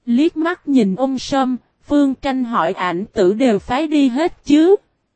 Liếc mắt nhìn Ung Sâm, Phương Tranh hỏi ảnh tử đều phái đi hết chứ.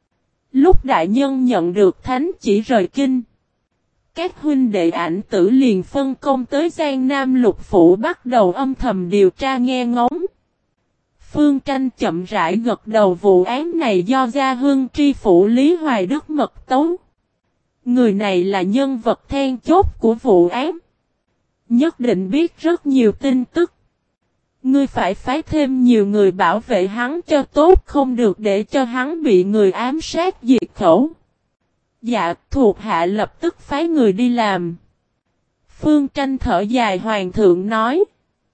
Lúc đại nhân nhận được thánh chỉ rời kinh, các huynh đệ ảnh tử liền phân công tới Giang Nam Lục Phủ bắt đầu âm thầm điều tra nghe ngóng. Phương Tranh chậm rãi gật đầu, vụ án này do Gia Hưng tri phủ Lý Hoài Đức mật tấu. Người này là nhân vật then chốt của vụ án. Nhất định biết rất nhiều tin tức. Ngươi phải phái thêm nhiều người bảo vệ hắn cho tốt, không được để cho hắn bị người ám sát diệt khẩu. Dạ, thuộc hạ lập tức phái người đi làm. Phương Tranh thở dài, hoàng thượng nói.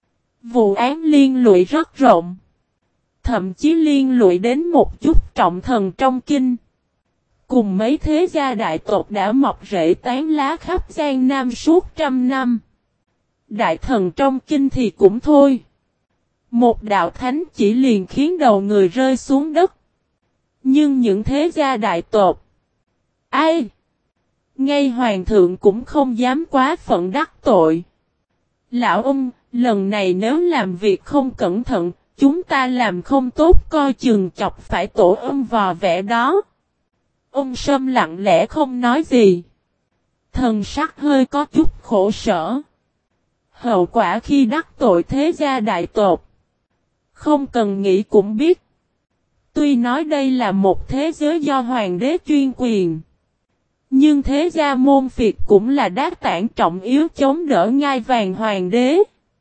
Vụ án liên lụy rất rộng. Thậm chí liên lụy đến một chút trọng thần trong kinh. Cùng mấy thế gia đại tộc đã mọc rễ tán lá khắp Giang Nam suốt trăm năm. Đại thần trong kinh thì cũng thôi. Một đạo thánh chỉ liền khiến đầu người rơi xuống đất. Nhưng những thế gia đại tộc, ai? Ngay hoàng thượng cũng không dám quá phận đắc tội. Lão ông, lần này nếu làm việc không cẩn thận, chúng ta làm không tốt coi chừng chọc phải tổ âm vò vẽ đó. Ông Sâm lặng lẽ không nói gì. Thần sắc hơi có chút khổ sở. Hậu quả khi đắc tội thế gia đại tộc, không cần nghĩ cũng biết. Tuy nói đây là một thế giới do hoàng đế chuyên quyền, nhưng thế gia môn phiệt cũng là đát tảng trọng yếu chống đỡ ngai vàng hoàng đế.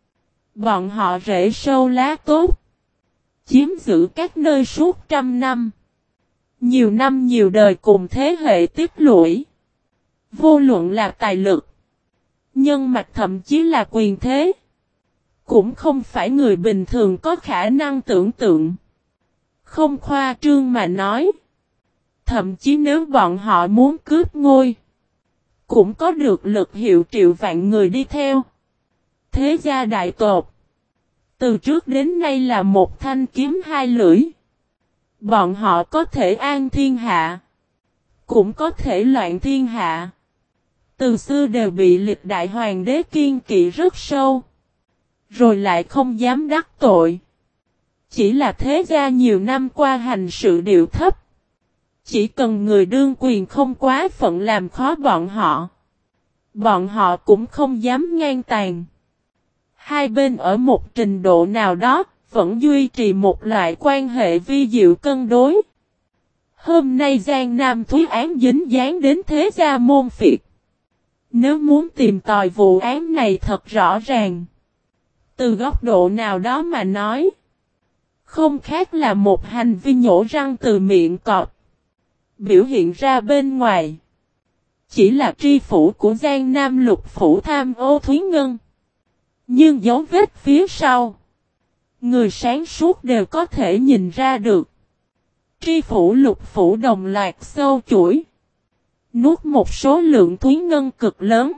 Bọn họ rễ sâu lá tốt, chiếm giữ các nơi suốt trăm năm. Nhiều năm nhiều đời cùng thế hệ tiếp lũy. Vô luận là tài lực, nhân mạch, thậm chí là quyền thế, cũng không phải người bình thường có khả năng tưởng tượng. Không khoa trương mà nói, thậm chí nếu bọn họ muốn cướp ngôi, cũng có được lực hiệu triệu vạn người đi theo. Thế gia đại tộc, từ trước đến nay là một thanh kiếm hai lưỡi. Bọn họ có thể an thiên hạ, cũng có thể loạn thiên hạ. Từ xưa đều bị lịch đại hoàng đế kiên kỵ rất sâu, rồi lại không dám đắc tội. Chỉ là thế gia nhiều năm qua hành sự điệu thấp. Chỉ cần người đương quyền không quá phận làm khó bọn họ cũng không dám ngang tàn. Hai bên ở một trình độ nào đó, vẫn duy trì một loại quan hệ vi diệu cân đối. Hôm nay Giang Nam Thúy án dính dáng đến thế gia môn phiệt. Nếu muốn tìm tòi vụ án này thật rõ ràng, từ góc độ nào đó mà nói, không khác là một hành vi nhổ răng từ miệng cọp. Biểu hiện ra bên ngoài, chỉ là tri phủ của Giang Nam Lục Phủ tham ô Thúy Ngân. Nhưng dấu vết phía sau, người sáng suốt đều có thể nhìn ra được. Tri phủ Lục Phủ đồng loạt sâu chuỗi, nuốt một số lượng Thúy Ngân cực lớn.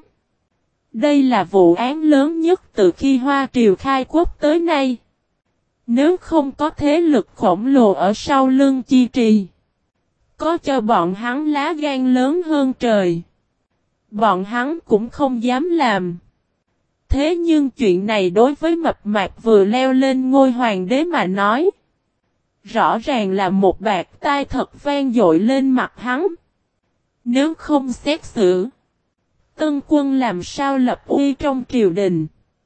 Đây là vụ án lớn nhất từ khi Hoa Triều khai quốc tới nay. Nếu không có thế lực khổng lồ ở sau lưng chi trì, có cho bọn hắn lá gan lớn hơn trời, bọn hắn cũng không dám làm. Thế nhưng chuyện này đối với Mập Mạp vừa leo lên ngôi hoàng đế mà nói, rõ ràng là một bạt tai thật vang dội lên mặt hắn. Nếu không xét xử, Tân Quân làm sao lập uy trong triều đình?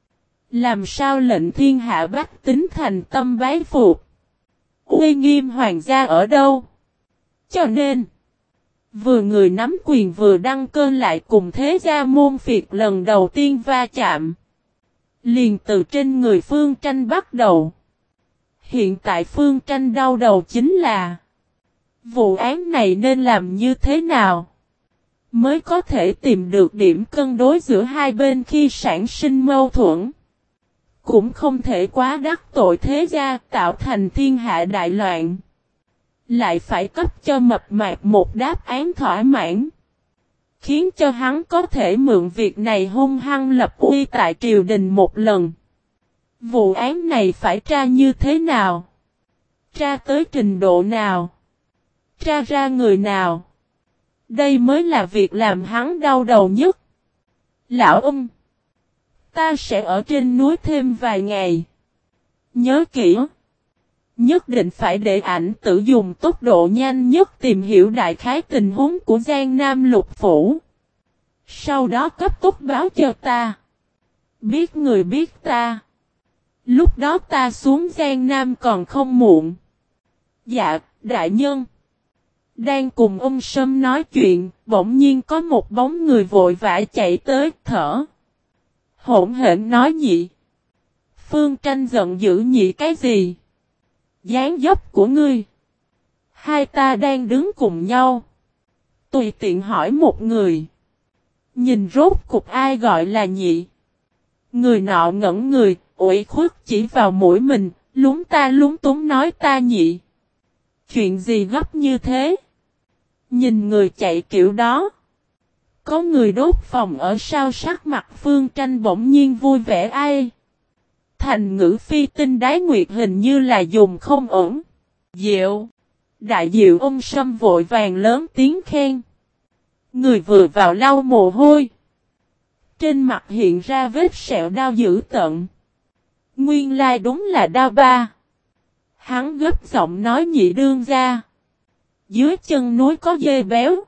Làm sao lệnh thiên hạ bách tính thành tâm bái phục? Uy nghiêm hoàng gia ở đâu? Cho nên, vừa người nắm quyền vừa đăng cơ lại cùng thế gia môn phiệt lần đầu tiên va chạm. Liền từ trên người Phương Tranh bắt đầu. Hiện tại Phương Tranh đau đầu chính là vụ án này nên làm như thế nào mới có thể tìm được điểm cân đối giữa hai bên khi sản sinh mâu thuẫn. Cũng không thể quá đắc tội thế gia tạo thành thiên hạ đại loạn. Lại phải cấp cho Mập Mạp một đáp án thỏa mãn, khiến cho hắn có thể mượn việc này hung hăng lập uy tại triều đình một lần. Vụ án này phải tra như thế nào? Tra tới trình độ nào? Tra ra người nào? Đây mới là việc làm hắn đau đầu nhất. Lão ta sẽ ở trên núi thêm vài ngày. Nhớ kỹ. Nhất định phải để ảnh tử dùng tốc độ nhanh nhất tìm hiểu đại khái tình huống của Giang Nam Lục Phủ. Sau đó cấp tốc báo cho ta. Biết người biết ta. Lúc đó ta xuống Giang Nam còn không muộn. Dạ, đại nhân. Đang cùng ông Sâm nói chuyện, bỗng nhiên có một bóng người vội vã chạy tới, thở. Hỗn hển nói nhị. Phương Tranh giận dữ nhị cái gì? Dáng dấp của ngươi. Hai ta đang đứng cùng nhau. Tùy tiện hỏi một người. Nhìn rốt cục ai gọi là nhị. Người nọ ngẩn người, ủy khuất chỉ vào mũi mình, lúng ta lúng túng nói ta nhị. Chuyện gì gấp như thế? Nhìn người chạy kiểu đó. Có người đốt phòng ở sau sắc mặt Phương Tranh bỗng nhiên vui vẻ ai. Thành ngữ phi tinh đái nguyệt hình như là dùng không ổn. Diệu. Đại diệu ông Sâm vội vàng lớn tiếng khen. Người vừa vào lau mồ hôi. Trên mặt hiện ra vết sẹo đau dữ tợn. Nguyên lai đúng là đau ba. Hắn gấp giọng nói nhị đương ra. Dưới chân núi có dê béo.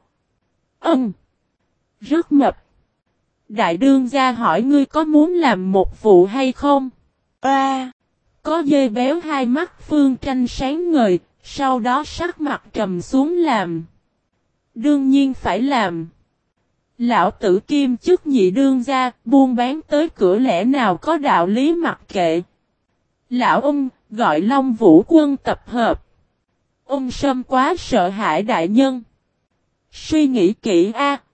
Rất mập. Đại đương gia hỏi ngươi có muốn làm một vụ hay không? Có dê béo hai mắt Phương Tranh sáng ngời, sau đó sắc mặt trầm xuống làm. Đương nhiên phải làm. Lão tử kim chức nhị đương gia, buôn bán tới cửa lẽ nào có đạo lý mặc kệ. Lão ông, gọi Long Vũ quân tập hợp. Ông Sâm quá sợ hãi đại nhân. Suy nghĩ kỹ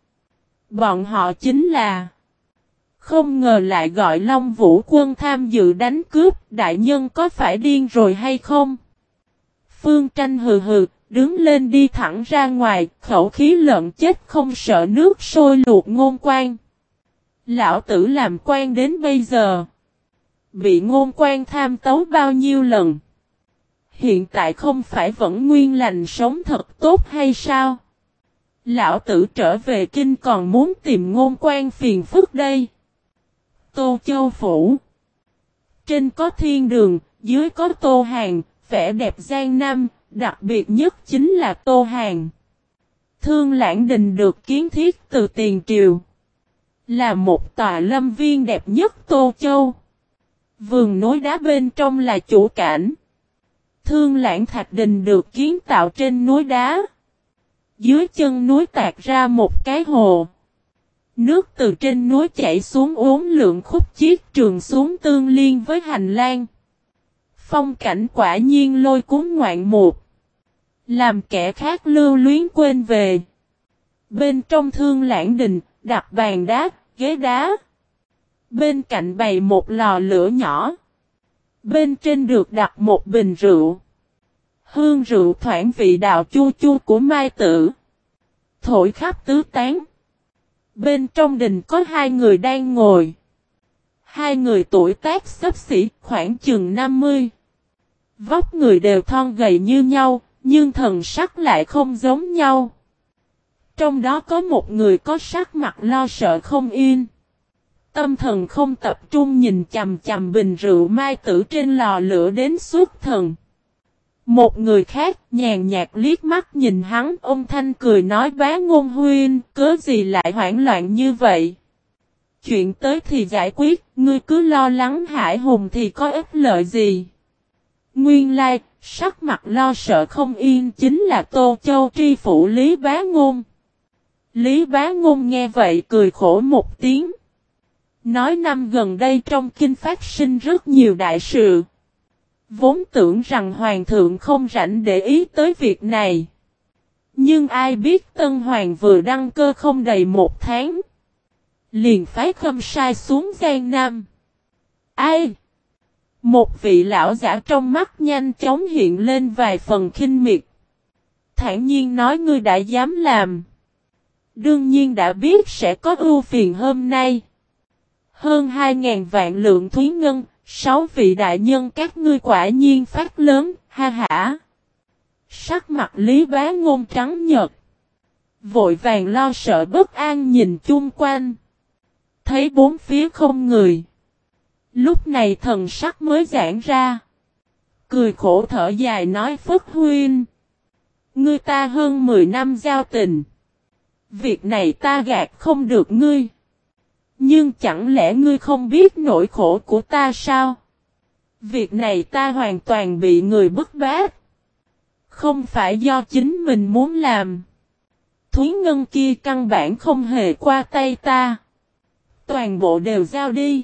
bọn họ chính là. Không ngờ lại gọi Long Vũ quân tham dự đánh cướp, đại nhân có phải điên rồi hay không? Phương Tranh hừ hừ, đứng lên đi thẳng ra ngoài, khẩu khí lợn chết không sợ nước sôi luộc Ngôn Quan. Lão tử làm quan đến bây giờ. Bị Ngôn Quan tham tấu bao nhiêu lần? Hiện tại không phải vẫn nguyên lành sống thật tốt hay sao? Lão tử trở về kinh còn muốn tìm Ngôn Quan phiền phức đây. Tô Châu Phủ. Trên có thiên đường, dưới có Tô Hàng, vẻ đẹp Giang Nam, đặc biệt nhất chính là Tô Hàng. Thương Lãng Đình được kiến thiết từ tiền triều. Là một tòa lâm viên đẹp nhất Tô Châu. Vườn núi đá bên trong là chủ cảnh. Thương Lãng Thạch Đình được kiến tạo trên núi đá. Dưới chân núi tạc ra một cái hồ. Nước từ trên núi chảy xuống uốn lượn khúc chiết trường xuống tương liên với hành lang. Phong cảnh quả nhiên lôi cuốn ngoạn mục. Làm kẻ khác lưu luyến quên về. Bên trong Thương Lãng Đình, đặt bàn đá, ghế đá. Bên cạnh bày một lò lửa nhỏ. Bên trên được đặt một bình rượu. Hương rượu thoảng vị đạo chua chua của Mai Tử. Thổi khắp tứ tán. Bên trong đình có hai người đang ngồi. Hai người tuổi tác xấp xỉ khoảng chừng 50. Vóc người đều thon gầy như nhau, nhưng thần sắc lại không giống nhau. Trong đó có một người có sắc mặt lo sợ không yên. Tâm thần không tập trung nhìn chằm chằm bình rượu Mai Tử trên lò lửa đến xuất thần. Một người khác nhàn nhạt liếc mắt nhìn hắn, ông Thanh cười nói Bá Ngôn huynh, cớ gì lại hoảng loạn như vậy? Chuyện tới thì giải quyết, ngươi cứ lo lắng hãi hùng thì có ích lợi gì? Nguyên lai, sắc mặt lo sợ không yên chính là Tô Châu tri phủ Lý Bá Ngôn. Lý Bá Ngôn nghe vậy cười khổ một tiếng. Nói năm gần đây trong kinh phát sinh rất nhiều đại sự. Vốn tưởng rằng hoàng thượng không rảnh để ý tới việc này. Nhưng ai biết Tân Hoàng vừa đăng cơ không đầy một tháng. Liền phái Khâm Sai xuống Giang Nam. Ai? Một vị lão giả trong mắt nhanh chóng hiện lên vài phần khinh miệt. Thản nhiên nói ngươi đã dám làm. Đương nhiên đã biết sẽ có ưu phiền hôm nay. Hơn 2.000 vạn lượng thúy ngân. 6 vị đại nhân các ngươi quả nhiên phát lớn, ha hả. Sắc mặt Lý Bá Ngôn trắng nhợt. Vội vàng lo sợ bất an nhìn chung quanh. Thấy bốn phía không người. Lúc này thần sắc mới giãn ra. cười khổ thở dài nói Phất Huynh. Ngươi ta hơn 10 năm giao tình. Việc này ta gạt không được ngươi. Nhưng chẳng lẽ ngươi không biết nỗi khổ của ta sao? Việc này ta hoàn toàn bị người bức bách. Không phải do chính mình muốn làm. Thúy Ngân kia căn bản không hề qua tay ta. Toàn bộ đều giao đi.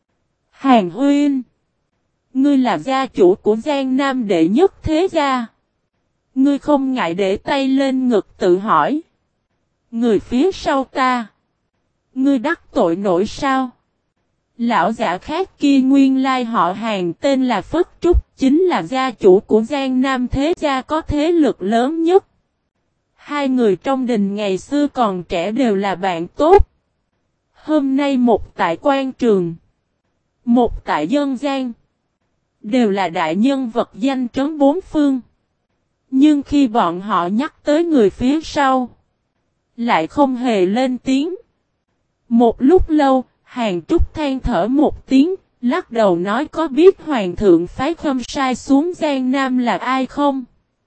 Hàn Huynh. Ngươi là gia chủ của Giang Nam đệ nhất thế gia. Ngươi không ngại để tay lên ngực tự hỏi. Người phía sau ta. Ngươi đắc tội nổi sao? Lão giả khác kia nguyên lai họ Hàn tên là Phất Trúc, chính là gia chủ của Giang Nam thế gia có thế lực lớn nhất. Hai người trong đình ngày xưa còn trẻ đều là bạn tốt. Hôm nay một tại quan trường, một tại dân gian, đều là đại nhân vật danh trấn bốn phương. Nhưng khi bọn họ nhắc tới người phía sau, lại không hề lên tiếng. Một lúc lâu, Hàn Trúc than thở một tiếng, lắc đầu nói có biết Hoàng thượng phái Khâm Sai xuống Giang Nam là ai không?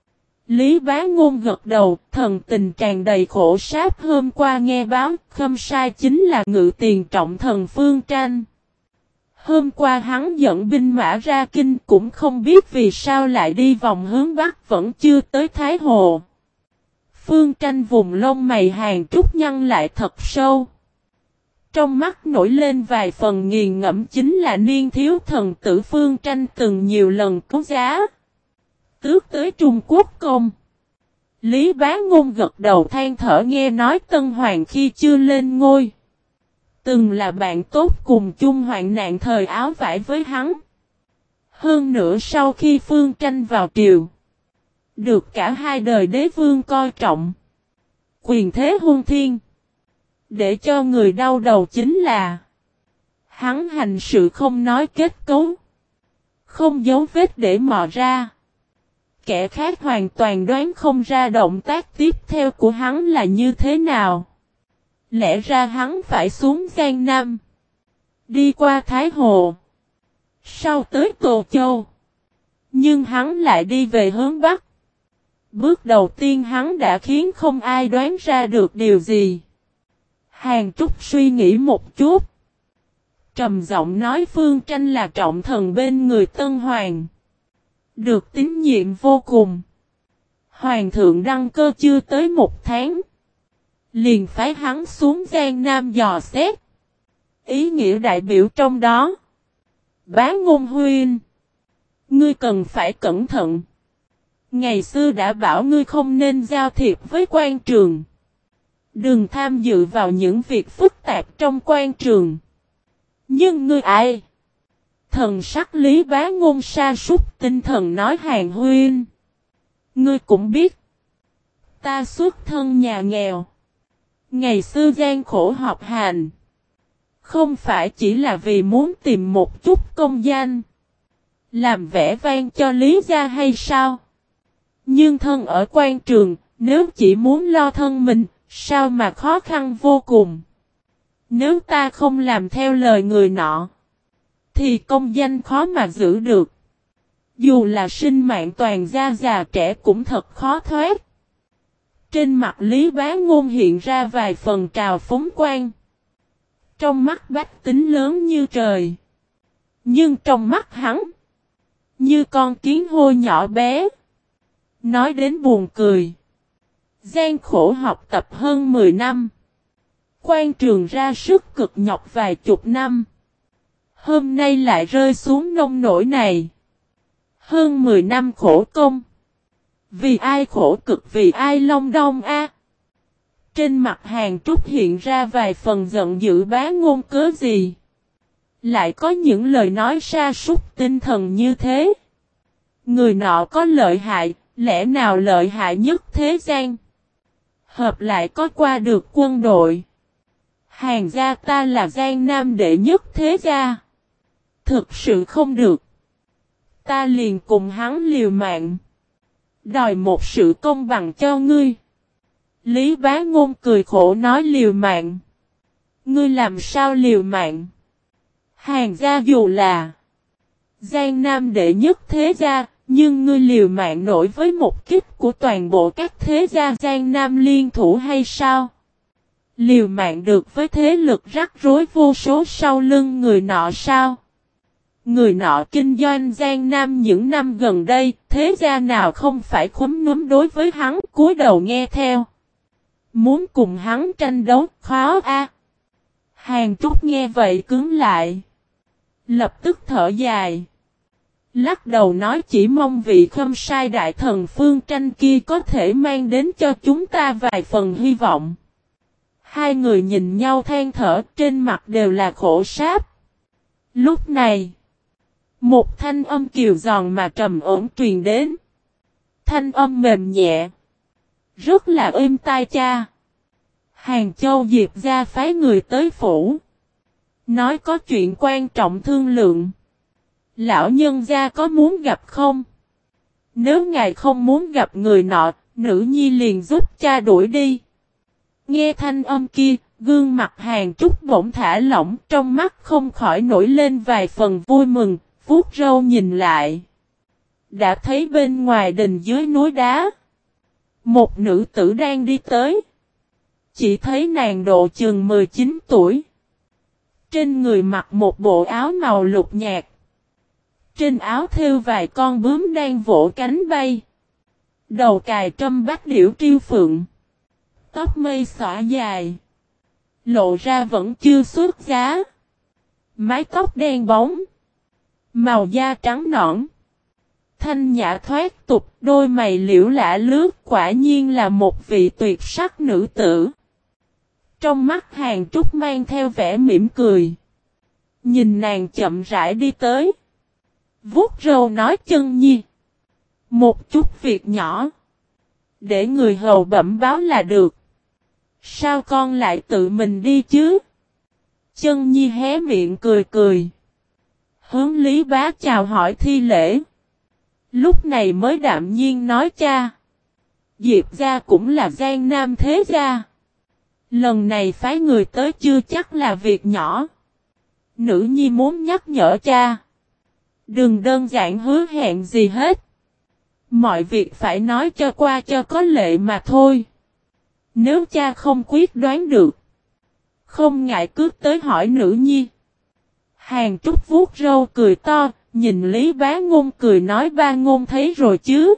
Lý Bá Ngôn gật đầu, thần tình tràn đầy khổ sáp hôm qua nghe báo, Khâm Sai chính là Ngự Tiền trọng thần Phương Tranh. Hôm qua hắn dẫn binh mã ra kinh cũng không biết vì sao lại đi vòng hướng Bắc vẫn chưa tới Thái Hồ. Phương Tranh vùng lông mày Hàn Trúc nhăn lại thật sâu. Trong mắt nổi lên vài phần nghiền ngẫm chính là niên thiếu thần tử Phương Tranh từng nhiều lần cứu giá. Tước tới Trung Quốc công. Lý Bá Ngôn gật đầu than thở nghe nói Tân Hoàng khi chưa lên ngôi. Từng là bạn tốt cùng chung hoạn nạn thời áo vải với hắn. Hơn nữa sau khi Phương Tranh vào triều. Được cả hai đời đế vương coi trọng. Quyền thế hung thiên. Để cho người đau đầu chính là hắn hành sự không nói kết cấu. Không dấu vết để mò ra. Kẻ khác hoàn toàn đoán không ra động tác tiếp theo của hắn là như thế nào. Lẽ ra hắn phải xuống Giang Nam. Đi qua Thái Hồ. Sau tới Tô Châu. Nhưng hắn lại đi về hướng Bắc. Bước đầu tiên hắn đã khiến không ai đoán ra được điều gì. Hàn Trúc suy nghĩ một chút. Trầm giọng nói Phương Tranh là trọng thần bên người Tân Hoàng. Được tín nhiệm vô cùng. Hoàng thượng đăng cơ chưa tới một tháng. Liền phái hắn xuống Giang Nam dò xét. Ý nghĩa đại biểu trong đó. Bá Ngôn Huynh. Ngươi cần phải cẩn thận. Ngày xưa đã bảo ngươi không nên giao thiệp với quan trường. Đừng tham dự vào những việc phức tạp trong quan trường. Nhưng ngươi ai? Thần sắc Lý Bá Ngôn sa sút tinh thần nói Hàn Huynh. Ngươi cũng biết. Ta xuất thân nhà nghèo. Ngày xưa gian khổ học hành. Không phải chỉ là vì muốn tìm một chút công danh. Làm vẻ vang cho Lý gia hay sao? Nhưng thân ở quan trường, nếu chỉ muốn lo thân mình, sao mà khó khăn vô cùng. Nếu ta không làm theo lời người nọ, thì công danh khó mà giữ được. Dù là sinh mạng toàn gia già trẻ cũng thật khó thoát. Trên mặt Lý Bá Ngôn hiện ra vài phần trào phúng quan. Trong mắt bách tính lớn như trời. Nhưng trong mắt hắn, như con kiến hôi nhỏ bé. Nói đến buồn cười. Gian khổ học tập hơn 10 năm. Quan trường ra sức cực nhọc vài chục năm. Hôm nay lại rơi xuống nông nỗi này. Hơn 10 năm khổ công. Vì ai khổ cực vì ai long đong a. Trên mặt Hàn Trúc hiện ra vài phần giận dữ Bá Ngôn cớ gì. Lại có những lời nói sa sút tinh thần như thế. Người nọ có lợi hại, lẽ nào lợi hại nhất thế gian. Hợp lại có qua được quân đội. Hàn gia ta là Giang Nam đệ nhất thế gia. Thực sự không được. Ta liền cùng hắn liều mạng. Đòi một sự công bằng cho ngươi. Lý Bá Ngôn cười khổ nói liều mạng. Ngươi làm sao liều mạng? Hàn gia dù là Giang Nam đệ nhất thế gia, Nhưng ngươi liều mạng nổi với một kích của toàn bộ các thế gia Giang Nam liên thủ hay sao? Liều mạng được với thế lực rắc rối vô số sau lưng người nọ sao? Người nọ kinh doanh Giang Nam những năm gần đây, thế gia nào không phải khúm núm đối với hắn, cúi đầu nghe theo. Muốn cùng hắn tranh đấu, khó a. Hàn Trúc nghe vậy cứng lại. Lập tức thở dài. Lắc đầu nói chỉ mong vị Khâm Sai đại thần Phương Tranh kia có thể mang đến cho chúng ta vài phần hy vọng. Hai người nhìn nhau than thở, trên mặt đều là khổ sáp. Lúc này, một thanh âm kiều giòn mà trầm ổn truyền đến. Thanh âm mềm nhẹ, rất là êm tai cha. Hàng Châu Diệp gia phái người tới phủ, nói có chuyện quan trọng thương lượng. Lão nhân gia có muốn gặp không? Nếu ngài không muốn gặp người nọ, nữ nhi liền giúp cha đuổi đi. Nghe thanh âm kia, gương mặt Hàn Trúc bỗng thả lỏng, trong mắt không khỏi nổi lên vài phần vui mừng, vuốt râu nhìn lại. Đã thấy bên ngoài đình dưới núi đá, một nữ tử đang đi tới. Chỉ thấy nàng độ chừng 19 tuổi. Trên người mặc một bộ áo màu lục nhạt. Trên áo thêu vài con bướm đang vỗ cánh bay. Đầu cài trâm bách điểu triêu phượng. Tóc mây xõa dài. Lộ ra vẫn chưa xuất giá. Mái tóc đen bóng. Màu da trắng nõn. Thanh nhã thoát tục, đôi mày liễu lả lướt, quả nhiên là một vị tuyệt sắc nữ tử. Trong mắt Hàn Trúc mang theo vẻ mỉm cười. Nhìn nàng chậm rãi đi tới. Vuốt râu nói Chân Nhi. Một chút việc nhỏ. Để người hầu bẩm báo là được. Sao con lại tự mình đi chứ? Chân Nhi hé miệng cười cười. Hướng Lý Bá chào hỏi thi lễ. Lúc này mới đạm nhiên nói cha. Diệp gia cũng là Giang Nam thế gia. Lần này phái người tới chưa chắc là việc nhỏ. Nữ nhi muốn nhắc nhở cha. Đừng đơn giản hứa hẹn gì hết. Mọi việc phải nói cho qua cho có lệ mà thôi. Nếu cha không quyết đoán được, không ngại cứ tới hỏi nữ nhi. Hàn Trúc vuốt râu cười to, nhìn Lý Bá Ngôn cười nói ba ngôn thấy rồi chứ.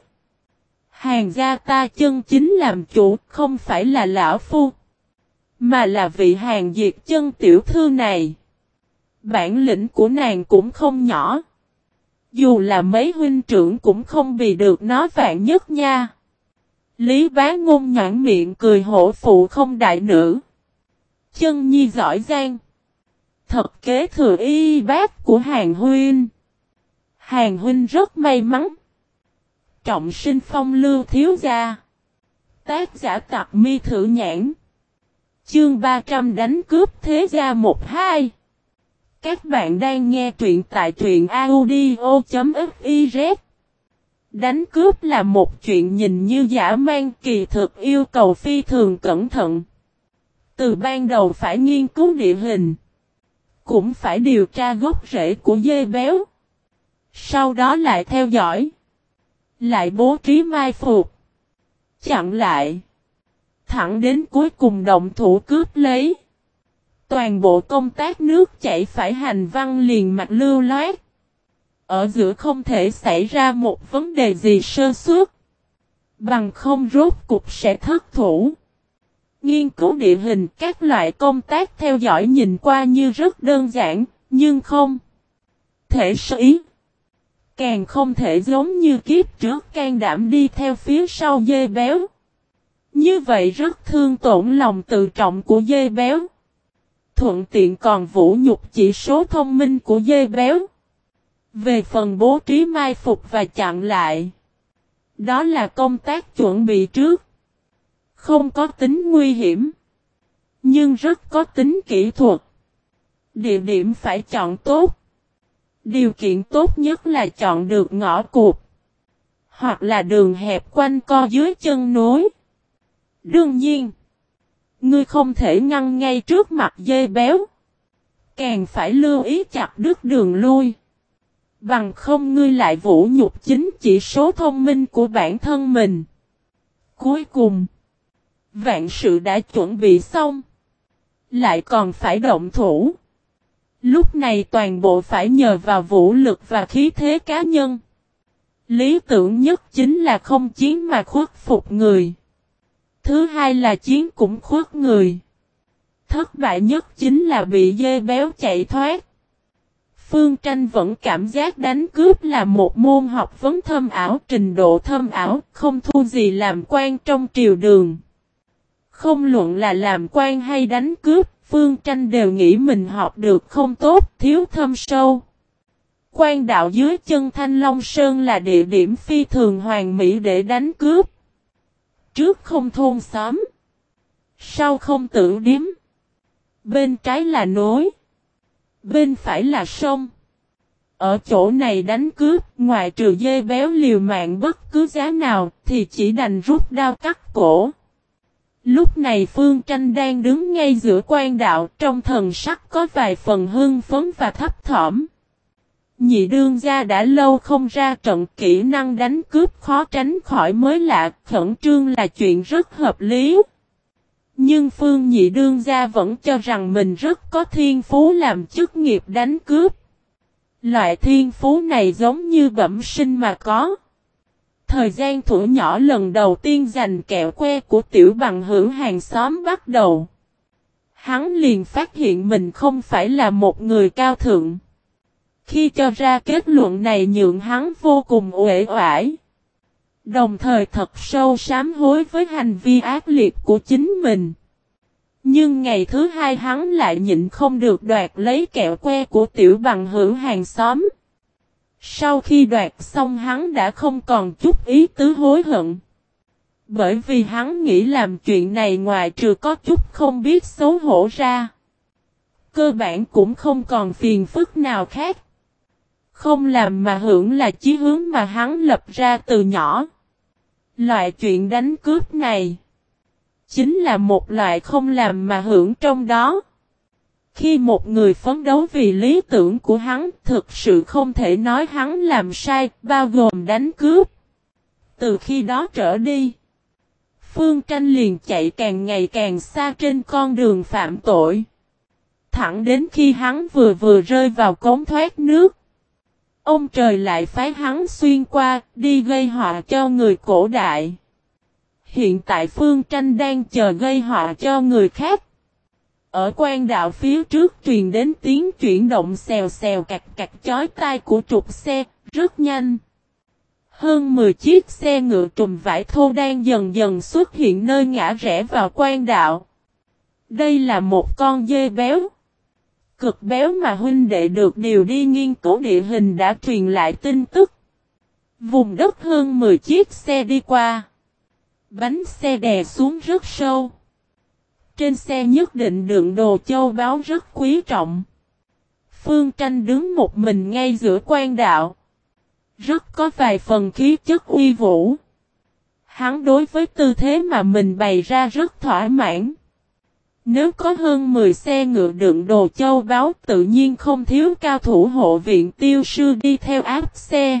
Hàn gia ta chân chính làm chủ, không phải là lão phu, mà là vị Hàn Diệt Chân tiểu thư này. Bản lĩnh của nàng cũng không nhỏ. Dù là mấy huynh trưởng cũng không bị được nó vạn nhất nha. Lý Bá Ngôn nhãn miệng cười hổ phụ không đại nữ. Chân Nhi giỏi giang. Thật kế thừa y bác của Hàn huynh. Hàn huynh rất may mắn. Trọng sinh phong lưu thiếu gia. Tác giả Tặc Mi Thử Nhãn. Chương 300 đánh cướp thế gia 1-2. Các bạn đang nghe truyện tại truyện audio.fiz. Đánh cướp là một chuyện nhìn như dã man, kỳ thực yêu cầu phi thường cẩn thận. Từ ban đầu phải nghiên cứu địa hình, cũng phải điều tra gốc rễ của dê béo. Sau đó lại theo dõi, lại bố trí mai phục, chặn lại, thẳng đến cuối cùng động thủ cướp lấy. Toàn bộ công tác nước chảy phải hành văn liền mạch lưu loát. Ở giữa không thể xảy ra một vấn đề gì sơ suất. Bằng không rốt cục sẽ thất thủ. Nghiên cứu địa hình, các loại công tác theo dõi nhìn qua như rất đơn giản, nhưng không thể sơ ý. Càng không thể giống như kiếp trước can đảm đi theo phía sau dê béo. Như vậy rất thương tổn lòng tự trọng của dê béo. Thuận tiện còn vũ nhục chỉ số thông minh của dê béo. Về phần bố trí mai phục và chặn lại, đó là công tác chuẩn bị trước. Không có tính nguy hiểm, nhưng rất có tính kỹ thuật. Địa điểm phải chọn tốt. Điều kiện tốt nhất là chọn được ngõ cụt, hoặc là đường hẹp quanh co dưới chân núi. Đương nhiên, ngươi không thể ngăn ngay trước mặt dê béo. Càng phải lưu ý chặt đứt đường lui. Bằng không ngươi lại vũ nhục chính chỉ số thông minh của bản thân mình. Cuối cùng, vạn sự đã chuẩn bị xong, lại còn phải động thủ. Lúc này toàn bộ phải nhờ vào vũ lực và khí thế cá nhân. Lý tưởng nhất chính là không chiến mà khuất phục người. Thứ hai là chiến cũng khuất người. Thất bại nhất chính là bị dê béo chạy thoát. Phương Tranh vẫn cảm giác đánh cướp là một môn học vấn thâm ảo, trình độ thâm ảo, không thua gì làm quan trong triều đường. Không luận là làm quan hay đánh cướp, Phương Tranh đều nghĩ mình học được không tốt, thiếu thâm sâu. Quan đạo dưới chân Thanh Long Sơn là địa điểm phi thường hoàn mỹ để đánh cướp. Trước không thôn xóm, sau không tử điếm. Bên trái là núi, bên phải là sông. Ở chỗ này đánh cướp, ngoài trừ dê béo liều mạng bất cứ giá nào, thì chỉ đành rút đao cắt cổ. Lúc này Phương Tranh đang đứng ngay giữa quan đạo, trong thần sắc có vài phần hưng phấn và thấp thỏm. Nhị đương gia đã lâu không ra trận, kỹ năng đánh cướp khó tránh khỏi mới lạ, khẩn trương là chuyện rất hợp lý. Nhưng Phương nhị đương gia vẫn cho rằng mình rất có thiên phú làm chức nghiệp đánh cướp. Loại thiên phú này giống như bẩm sinh mà có. Thời gian thuở nhỏ lần đầu tiên giành kẹo que của tiểu bằng hữu hàng xóm bắt đầu, hắn liền phát hiện mình không phải là một người cao thượng. Khi cho ra kết luận này nhượng hắn vô cùng uể oải. Đồng thời thật sâu sám hối với hành vi ác liệt của chính mình. Nhưng ngày thứ hai hắn lại nhịn không được đoạt lấy kẹo que của tiểu bằng hữu hàng xóm. Sau khi đoạt xong hắn đã không còn chút ý tứ hối hận. Bởi vì hắn nghĩ làm chuyện này ngoài trừ có chút không biết xấu hổ ra, cơ bản cũng không còn phiền phức nào khác. Không làm mà hưởng là chí hướng mà hắn lập ra từ nhỏ. Loại chuyện đánh cướp này chính là một loại không làm mà hưởng trong đó. Khi một người phấn đấu vì lý tưởng của hắn, thực sự không thể nói hắn làm sai, bao gồm đánh cướp. Từ khi đó trở đi, Phương Tranh liền chạy càng ngày càng xa trên con đường phạm tội. Thẳng đến khi hắn vừa rơi vào cống thoát nước, ông trời lại phái hắn xuyên qua, đi gây họa cho người cổ đại. Hiện tại Phương Tranh đang chờ gây họa cho người khác. Ở quan đạo phía trước truyền đến tiếng chuyển động xèo xèo cạch cạch chói tai của trục xe, rất nhanh. Hơn 10 chiếc xe ngựa trùm vải thô đang dần dần xuất hiện nơi ngã rẽ vào quan đạo. Đây là một con dê béo. Cực béo mà huynh đệ được điều đi nghiên cứu địa hình đã truyền lại tin tức. Vùng đất hơn 10 chiếc xe đi qua. Bánh xe đè xuống rất sâu. Trên xe nhất định đựng đồ châu báu rất quý trọng. Phương Tranh đứng một mình ngay giữa quan đạo. Rất có vài phần khí chất uy vũ. Hắn đối với tư thế mà mình bày ra rất thỏa mãn. Nếu có hơn 10 xe ngựa đựng đồ châu báu tự nhiên không thiếu cao thủ hộ viện tiêu sư đi theo áp xe.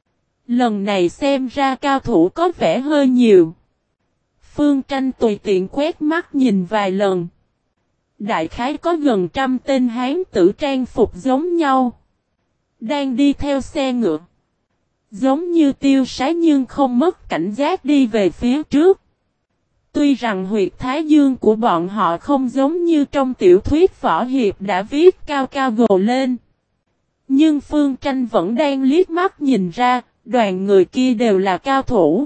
Lần này xem ra cao thủ có vẻ hơi nhiều. Phương Tranh tùy tiện quét mắt nhìn vài lần. Đại khái có gần 100 tên hán tử trang phục giống nhau. Đang đi theo xe ngựa. Giống như tiêu sái nhưng không mất cảnh giác đi về phía trước. Tuy rằng huyệt thái dương của bọn họ không giống như trong tiểu thuyết võ hiệp đã viết cao cao gồ lên. Nhưng Phương Tranh vẫn đang liếc mắt nhìn ra, đoàn người kia đều là cao thủ.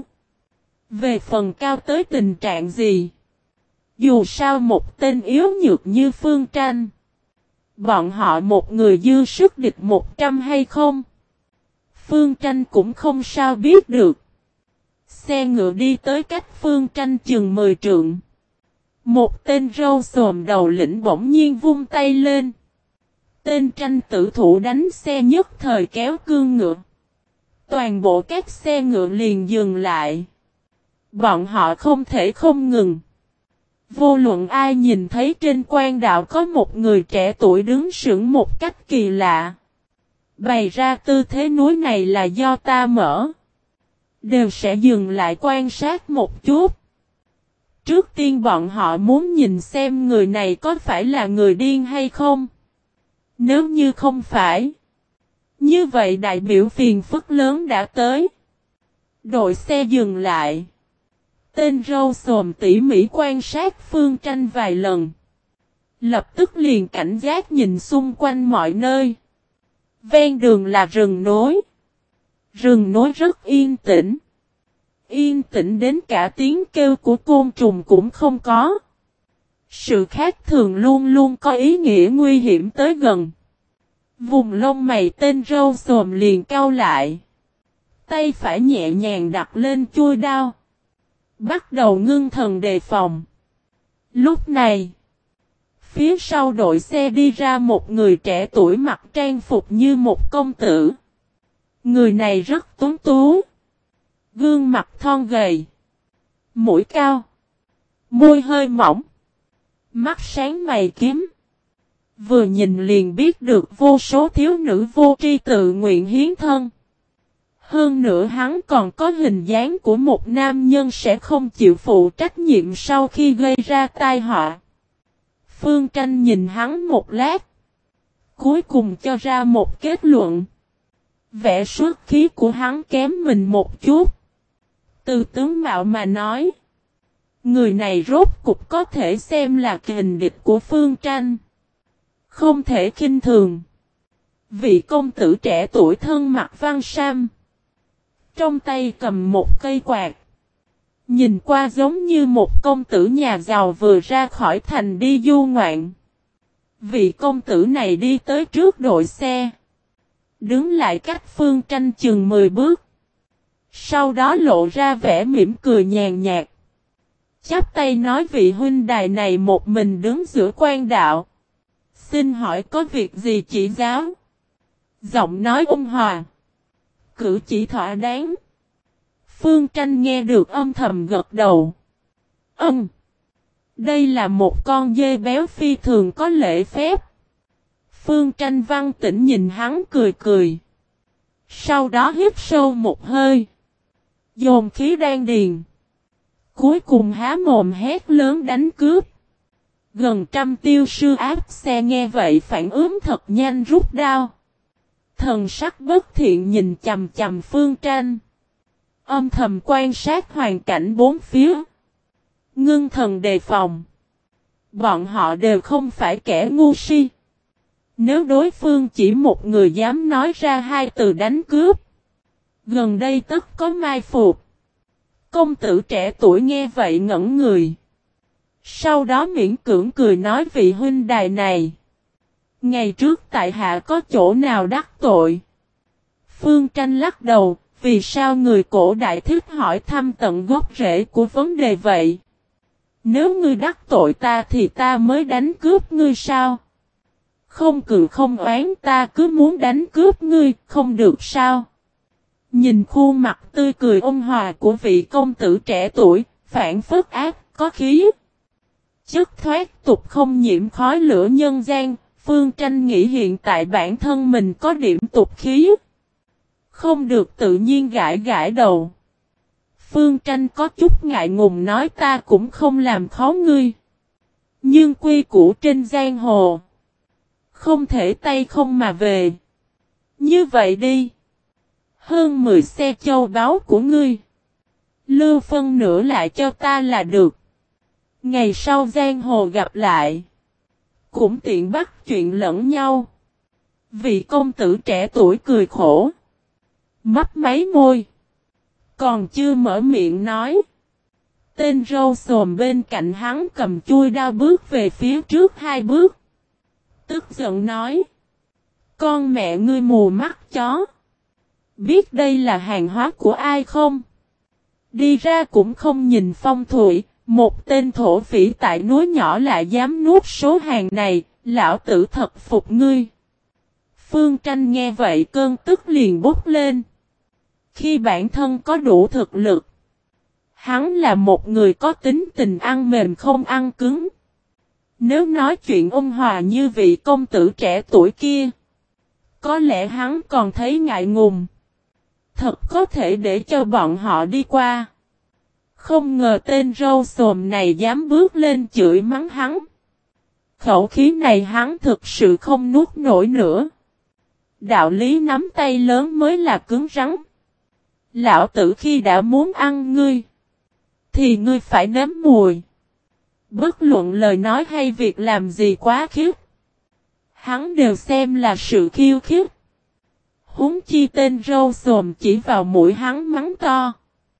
Về phần cao tới tình trạng gì? Dù sao một tên yếu nhược như Phương Tranh, bọn họ một người dư sức địch 100 hay không? Phương Tranh cũng không sao biết được. Xe ngựa đi tới cách Phương Tranh chừng 10 trượng. Một tên râu xồm đầu lĩnh bỗng nhiên vung tay lên. Tên tranh tử thủ đánh xe nhất thời kéo cương ngựa. Toàn bộ các xe ngựa liền dừng lại. Bọn họ không thể không ngừng. Vô luận ai nhìn thấy trên quan đạo có một người trẻ tuổi đứng sững một cách kỳ lạ. Bày ra tư thế núi này là do ta mở. Đều sẽ dừng lại quan sát một chút. Trước tiên bọn họ muốn nhìn xem người này có phải là người điên hay không. Nếu như không phải, như vậy đại biểu phiền phức lớn đã tới. Đội xe dừng lại. Tên râu xồm tỉ mỉ quan sát Phương Tranh vài lần. Lập tức liền cảnh giác nhìn xung quanh mọi nơi. Ven đường là rừng núi. Rừng núi rất yên tĩnh. Yên tĩnh đến cả tiếng kêu của côn trùng cũng không có. Sự khác thường luôn luôn có ý nghĩa nguy hiểm tới gần. Vùng lông mày tên râu xồm liền cau lại. Tay phải nhẹ nhàng đặt lên chuôi đao. Bắt đầu ngưng thần đề phòng. Lúc này, phía sau đội xe đi ra một người trẻ tuổi mặc trang phục như một công tử. Người này rất tuấn tú. Gương mặt thon gầy. Mũi cao. Môi hơi mỏng. Mắt sáng mày kiếm. Vừa nhìn liền biết được vô số thiếu nữ vô tri tự nguyện hiến thân. Hơn nữa hắn còn có hình dáng của một nam nhân sẽ không chịu phụ trách nhiệm sau khi gây ra tai họa. Phương Tranh nhìn hắn một lát. Cuối cùng cho ra một kết luận. Vẻ xuất khí của hắn kém mình một chút. Từ tướng mạo mà nói. Người này rốt cục có thể xem là kình địch của Phương Tranh. Không thể khinh thường. Vị công tử trẻ tuổi thân mặc văn sam. Trong tay cầm một cây quạt. Nhìn qua giống như một công tử nhà giàu vừa ra khỏi thành đi du ngoạn. Vị công tử này đi tới trước đội xe. Đứng lại cách Phương Tranh chừng 10 bước. Sau đó lộ ra vẻ mỉm cười nhàn nhạt. Chắp tay nói vị huynh đài này một mình đứng giữa quan đạo. Xin hỏi có việc gì chỉ giáo? Giọng nói ôn hòa. Cử chỉ thỏa đáng. Phương Tranh nghe được âm thầm gật đầu. Đây là một con dê béo phi thường có lễ phép. Phương Tranh văn tĩnh nhìn hắn cười cười. Sau đó hít sâu một hơi. Dồn khí đan điền. Cuối cùng há mồm hét lớn đánh cướp. Gần trăm tiêu sư áp xe nghe vậy phản ứng thật nhanh rút đao. Thần sắc bất thiện nhìn chằm chằm Phương Tranh. Âm thầm quan sát hoàn cảnh bốn phía. Ngưng thần đề phòng. Bọn họ đều không phải kẻ ngu si. Nếu đối phương chỉ một người dám nói ra hai từ đánh cướp. Gần đây tất có mai phục. Công tử trẻ tuổi nghe vậy ngẩn người. Sau đó miễn cưỡng cười nói vị huynh đài này. Ngày trước tại hạ có chỗ nào đắc tội? Phương Tranh lắc đầu, vì sao người cổ đại thích hỏi thăm tận gốc rễ của vấn đề vậy? Nếu ngươi đắc tội ta thì ta mới đánh cướp ngươi sao? Không cự không oán ta cứ muốn đánh cướp ngươi, không được sao? Nhìn khuôn mặt tươi cười ôn hòa của vị công tử trẻ tuổi, phản phất ác, có khí. Chất thoát tục không nhiễm khói lửa nhân gian, Phương Tranh nghĩ hiện tại bản thân mình có điểm tục khí. Không được tự nhiên gãi gãi đầu. Phương Tranh có chút ngại ngùng nói ta cũng không làm khó ngươi. Nhưng quy củ trên giang hồ. Không thể tay không mà về. Như vậy đi. Hơn 10 xe châu báu của ngươi. Lưu phân nửa lại cho ta là được. Ngày sau giang hồ gặp lại. Cũng tiện bắt chuyện lẫn nhau. Vị công tử trẻ tuổi cười khổ. Mấp máy môi. Còn chưa mở miệng nói. Tên râu xồm bên cạnh hắn cầm chui đao bước về phía trước 2 bước. Tức giận nói. Con mẹ ngươi mù mắt chó. Biết đây là hàng hóa của ai không? Đi ra cũng không nhìn phong thủy. Một tên thổ phỉ tại núi nhỏ lại dám nuốt số hàng này. Lão tử thật phục ngươi. Phương Tranh nghe vậy cơn tức liền bốc lên. Khi bản thân có đủ thực lực. Hắn là một người có tính tình ăn mềm không ăn cứng. Nếu nói chuyện ôn hòa như vị công tử trẻ tuổi kia. có lẽ hắn còn thấy ngại ngùng. Thật có thể để cho bọn họ đi qua. Không ngờ tên râu xồm này dám bước lên chửi mắng hắn. Khẩu khí này hắn thực sự không nuốt nổi nữa. Đạo lý nắm tay lớn mới là cứng rắn. Lão tử khi đã muốn ăn ngươi, thì ngươi phải nếm mùi. Bất luận lời nói hay việc làm gì quá khiếp, hắn đều xem là sự khiêu khích. Huống chi tên râu xồm chỉ vào mũi hắn mắng to.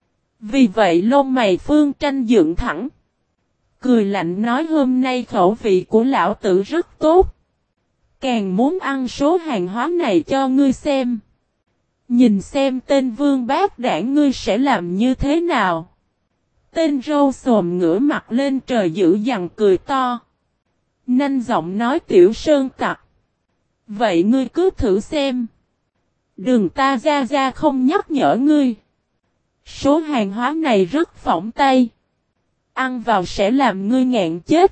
Vì vậy lông mày Phương Tranh dựng thẳng. Cười lạnh nói hôm nay khẩu vị của lão tử rất tốt. Càng muốn ăn số hàng hóa này cho ngươi xem. Nhìn xem tên vương bát đảng ngươi sẽ làm như thế nào. Tên râu xồm ngửa mặt lên trời dữ dằn cười to. Nanh giọng nói tiểu sơn tặc. Vậy ngươi cứ thử xem. Đừng ta ra không nhắc nhở ngươi. Số hàng hóa này rất phỏng tay. Ăn vào sẽ làm ngươi nghẹn chết.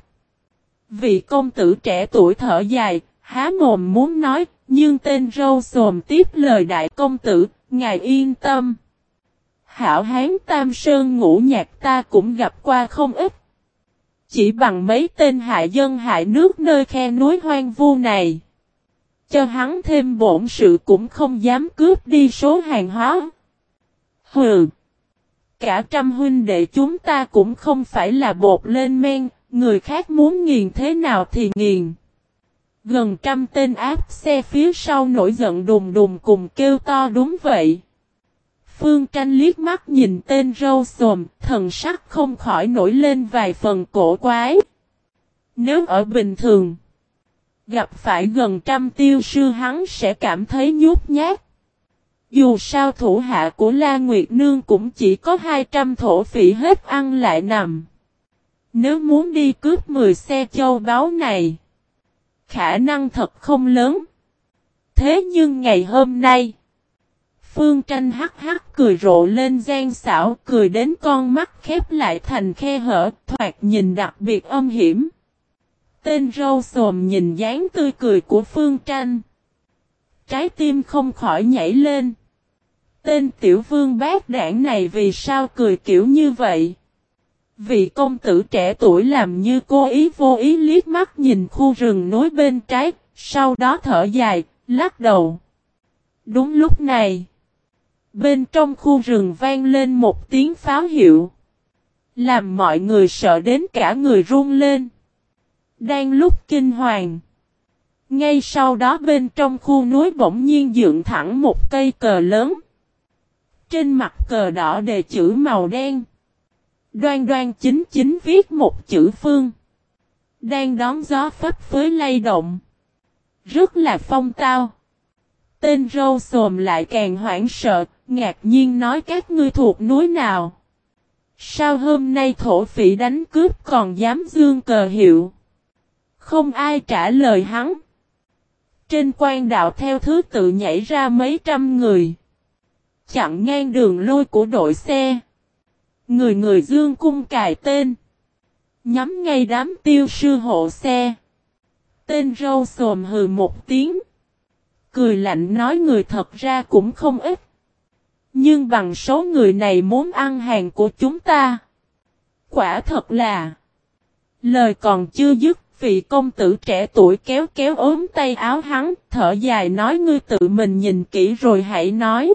Vị công tử trẻ tuổi thở dài, há mồm muốn nói, nhưng tên râu xồm tiếp lời đại công tử, ngài yên tâm. Hảo hán Tam Sơn Ngũ Nhạc ta cũng gặp qua không ít. Chỉ bằng mấy tên hại dân hại nước nơi khe núi hoang vu này. Cho hắn thêm bổn sự cũng không dám cướp đi số hàng hóa. Hừ. Cả trăm huynh đệ chúng ta cũng không phải là bột lên men, người khác muốn nghiền thế nào thì nghiền. Gần trăm tên áp xe phía sau nổi giận đùng đùng cùng kêu to đúng vậy. Phương Tranh liếc mắt nhìn tên râu xồm, thần sắc không khỏi nổi lên vài phần cổ quái. Nếu ở bình thường, gặp phải gần trăm tiêu sư hắn sẽ cảm thấy nhút nhát. Dù sao thủ hạ của La Nguyệt Nương cũng chỉ có 200 thổ phỉ hết ăn lại nằm. Nếu muốn đi cướp 10 xe châu báu này, khả năng thật không lớn. Thế nhưng ngày hôm nay, Phương Tranh hắc hắc cười rộ lên gian xảo, cười đến con mắt khép lại thành khe hở, thoạt nhìn đặc biệt âm hiểm. Tên râu xồm nhìn dáng tươi cười của Phương Tranh. Trái tim không khỏi nhảy lên. Tên tiểu vương bát đảng này vì sao cười kiểu như vậy? Vị công tử trẻ tuổi làm như cố ý vô ý liếc mắt nhìn khu rừng núi bên trái, sau đó thở dài, lắc đầu. Đúng lúc này, bên trong khu rừng vang lên một tiếng pháo hiệu, làm mọi người sợ đến cả người run lên. Đang lúc kinh hoàng, ngay sau đó bên trong khu núi bỗng nhiên dựng thẳng một cây cờ lớn. Trên mặt cờ đỏ đề chữ màu đen. Đoan đoan chính chính viết một chữ phương. Đang đón gió phấp phới lay động. Rất là phong tao. Tên râu xồm lại càng hoảng sợ, ngạc nhiên nói các ngươi thuộc núi nào. Sao hôm nay thổ phỉ đánh cướp còn dám dương cờ hiệu? Không ai trả lời hắn. Trên quan đạo theo thứ tự nhảy ra mấy trăm người. Chặn ngang đường lôi của đội xe. Người người dương cung cài tên. Nhắm ngay đám tiêu sư hộ xe. Tên râu xồm hừ một tiếng. Cười lạnh nói người thật ra cũng không ít. Nhưng bằng số người này muốn ăn hàng của chúng ta. Quả thật là. Lời còn chưa dứt. Vị công tử trẻ tuổi kéo kéo ốm tay áo hắn. Thở dài nói ngươi tự mình nhìn kỹ rồi hãy nói.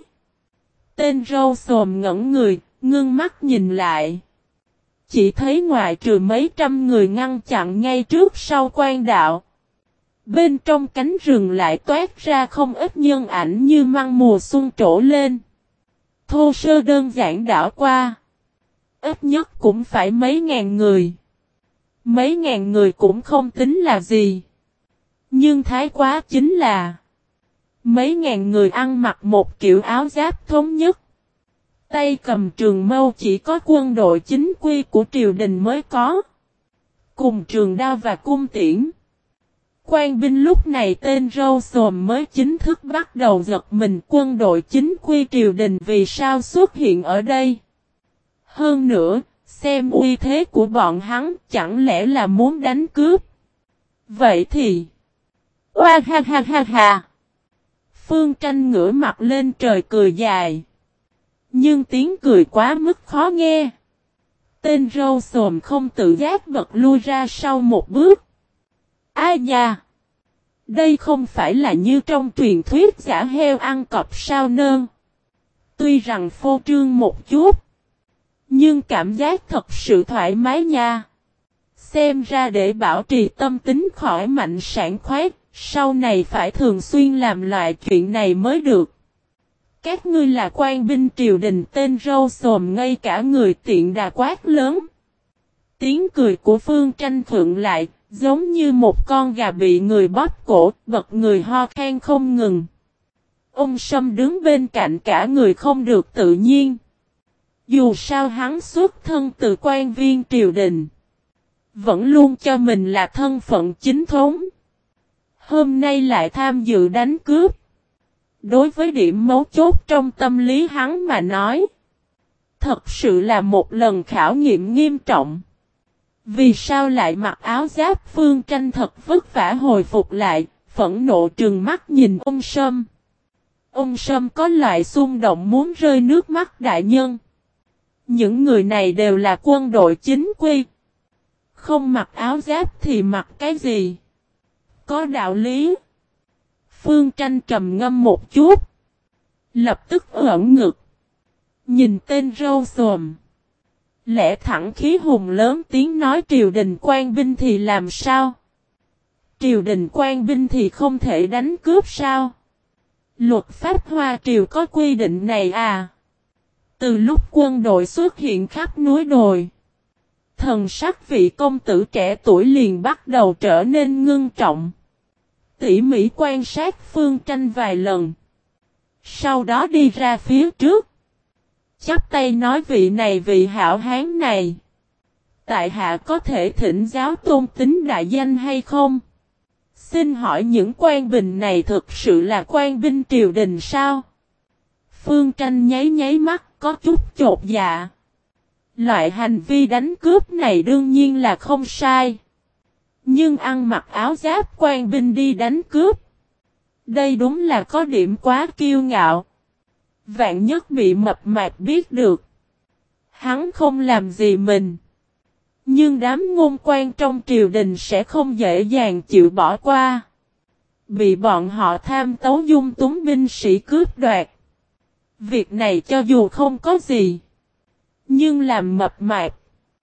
Tên râu xồm ngẩn người. Ngưng mắt nhìn lại. Chỉ thấy ngoại trừ mấy trăm người ngăn chặn ngay trước sau quan đạo. Bên trong cánh rừng lại toát ra không ít nhân ảnh như măng mùa xuân trổ lên. Thô sơ đơn giản đảo qua. Ít nhất cũng phải mấy ngàn người. Mấy ngàn người cũng không tính là gì. Nhưng thái quá chính là mấy ngàn người ăn mặc một kiểu áo giáp thống nhất. Tay cầm trường mâu chỉ có quân đội chính quy của triều đình mới có. Cùng trường đao và cung tiễn. Quan binh lúc này tên râu xồm mới chính thức bắt đầu giật mình quân đội chính quy triều đình vì sao xuất hiện ở đây. Hơn nữa, xem uy thế của bọn hắn chẳng lẽ là muốn đánh cướp. Vậy thì... Oa ha ha ha ha! Phương Tranh ngửa mặt lên trời cười dài. Nhưng tiếng cười quá mức khó nghe. Tên râu xồm không tự giác bật lui ra sau một bước. Ai nha? Đây không phải là như trong truyền thuyết giả heo ăn cọp sao nơn. Tuy rằng phô trương một chút, nhưng cảm giác thật sự thoải mái nha. Xem ra để bảo trì tâm tính khỏi mạnh sảng khoái, sau này phải thường xuyên làm loại chuyện này mới được. Các ngươi là quan binh triều đình, tên râu xồm ngay cả người tiện đà quát lớn. Tiếng cười của Phương Tranh khựng lại, giống như một con gà bị người bóp cổ, bật người ho khan không ngừng. Ông Sâm đứng bên cạnh cả người không được tự nhiên. Dù sao hắn xuất thân từ quan viên triều đình, vẫn luôn cho mình là thân phận chính thống. Hôm nay lại tham dự đánh cướp. Đối với điểm mấu chốt trong tâm lý hắn mà nói, thật sự là một lần khảo nghiệm nghiêm trọng. Vì sao lại mặc áo giáp? Phương Tranh thật vất vả hồi phục lại, phẫn nộ trừng mắt nhìn ông Sâm. Ông Sâm có loại xung động muốn rơi nước mắt. Đại nhân, những người này đều là quân đội chính quy. Không mặc áo giáp thì mặc cái gì? Có đạo lý. Phương Tranh trầm ngâm một chút, lập tức ưỡn ngực, nhìn tên râu xồm. Lẽ thẳng khí hùng lớn tiếng nói: triều đình quan binh thì làm sao? Triều đình quan binh thì không thể đánh cướp sao? Luật pháp Hoa Triều có quy định này à? Từ lúc quân đội xuất hiện khắp núi đồi, thần sắc vị công tử trẻ tuổi liền bắt đầu trở nên ngưng trọng. Tỉ mỉ quan sát Phương Tranh vài lần, sau đó đi ra phía trước, chắp tay nói: vị này, vị hảo hán này, tại hạ có thể thỉnh giáo tôn tính đại danh hay không? Xin hỏi những quan binh này thực sự là quan binh triều đình sao? Phương Tranh nháy nháy mắt, có chút chột dạ. Loại hành vi đánh cướp này đương nhiên là không sai. Nhưng ăn mặc áo giáp quan binh đi đánh cướp, đây đúng là có điểm quá kiêu ngạo. Vạn nhất bị mập mạp biết được, hắn không làm gì mình, nhưng đám ngôn quan trong triều đình sẽ không dễ dàng chịu bỏ qua. Bị bọn họ tham tấu dung túng binh sĩ cướp đoạt. Việc này cho dù không có gì, nhưng làm mập mạp,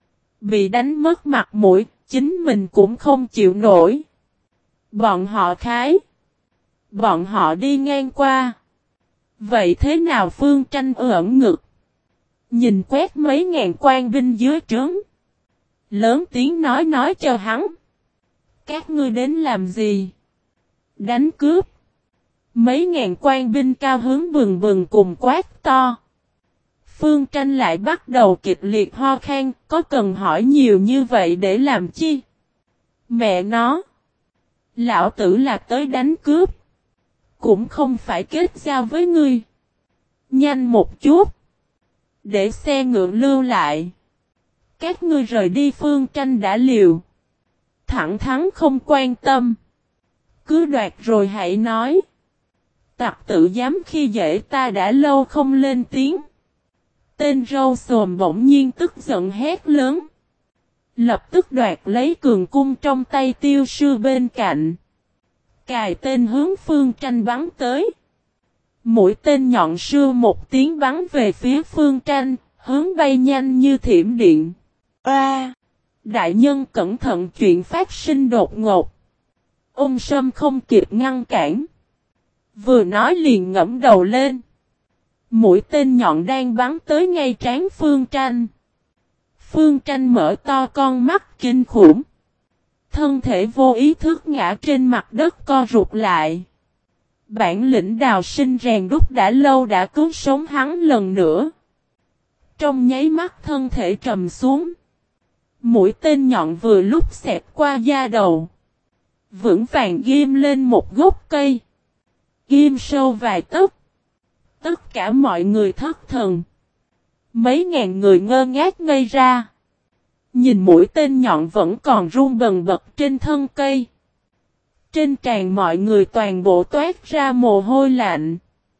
bị đánh mất mặt mũi, chính mình cũng không chịu nổi. Bọn họ khái, bọn họ đi ngang qua. Vậy thế nào? Phương Tranh ưỡn ngực, nhìn quét mấy ngàn quan binh dưới trướng, lớn tiếng nói cho hắn: các ngươi đến làm gì? Đánh cướp. Mấy ngàn quan binh cao hứng bừng bừng cùng quát to. Phương Tranh lại bắt đầu kịch liệt ho khan. Có cần hỏi nhiều như vậy để làm chi? Mẹ nó, lão tử là tới đánh cướp, cũng không phải kết giao với ngươi. Nhanh một chút, để xe ngựa lưu lại. Các ngươi rời đi. Phương Tranh đã liều, thẳng thắn không quan tâm. Cứ đoạt rồi hãy nói. Tặc tử dám khi dễ ta, đã lâu không lên tiếng. Tên râu xồm bỗng nhiên tức giận hét lớn, lập tức đoạt lấy cường cung trong tay tiêu sư bên cạnh, cài tên hướng Phương Tranh bắn tới. Mũi tên nhọn sưu một tiếng bắn về phía Phương Tranh, hướng bay nhanh như thiểm điện. Đại nhân cẩn thận, chuyện phát sinh đột ngột. Ông Sâm không kịp ngăn cản, vừa nói liền ngẫm đầu lên. Mũi tên nhọn đang bắn tới ngay trán Phương Tranh. Phương Tranh mở to con mắt kinh khủng, thân thể vô ý thức ngã trên mặt đất co rụt lại. Bản lĩnh đào sinh rèn đúc đã lâu đã cứu sống hắn lần nữa. Trong nháy mắt thân thể trầm xuống. Mũi tên nhọn vừa lúc xẹt qua da đầu, vững vàng ghim lên một gốc cây, ghim sâu vài tấc. Tất cả mọi người thất thần. Mấy ngàn người ngơ ngác ngây ra, nhìn mũi tên nhọn vẫn còn rung bần bật trên thân cây. Trên trán mọi người toàn bộ toát ra mồ hôi lạnh.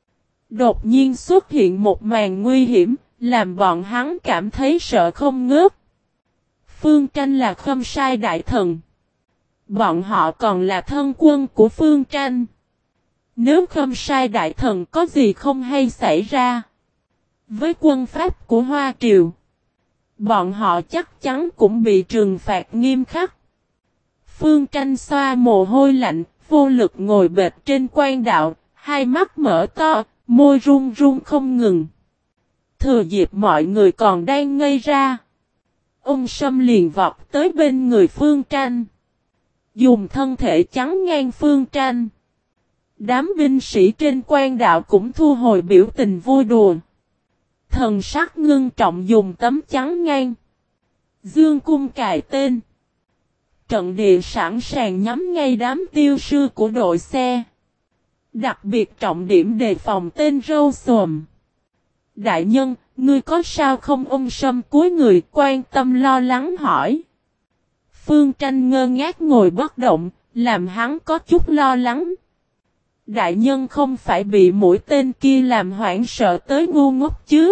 Đột nhiên xuất hiện một màn nguy hiểm, làm bọn hắn cảm thấy sợ không ngớt. Phương Tranh là Khâm Sai đại thần. Bọn họ còn là thân quân của Phương Tranh. Nếu Khâm Sai đại thần có gì không hay xảy ra với quân pháp của Hoa Triều, bọn họ chắc chắn cũng bị trừng phạt nghiêm khắc. Phương Tranh xoa mồ hôi lạnh, vô lực ngồi bệt trên quan đạo, hai mắt mở to, môi run run không ngừng. Thừa dịp mọi người còn đang ngây ra, ông Sâm liền vọt tới bên người Phương Tranh, dùng thân thể chắn ngang Phương Tranh. Đám binh sĩ trên quan đạo cũng thu hồi biểu tình vui đùa. Thần sắc ngưng trọng dùng tấm chắn ngang. Dương cung cài tên. Trận địa sẵn sàng nhắm ngay đám tiêu sư của đội xe. Đặc biệt trọng điểm đề phòng tên râu xồm. Đại nhân, ngươi có sao không? Ông Sâm cúi người quan tâm lo lắng hỏi. Phương Tranh ngơ ngác ngồi bất động, làm hắn có chút lo lắng. Đại nhân không phải bị mũi tên kia làm hoảng sợ tới ngu ngốc chứ?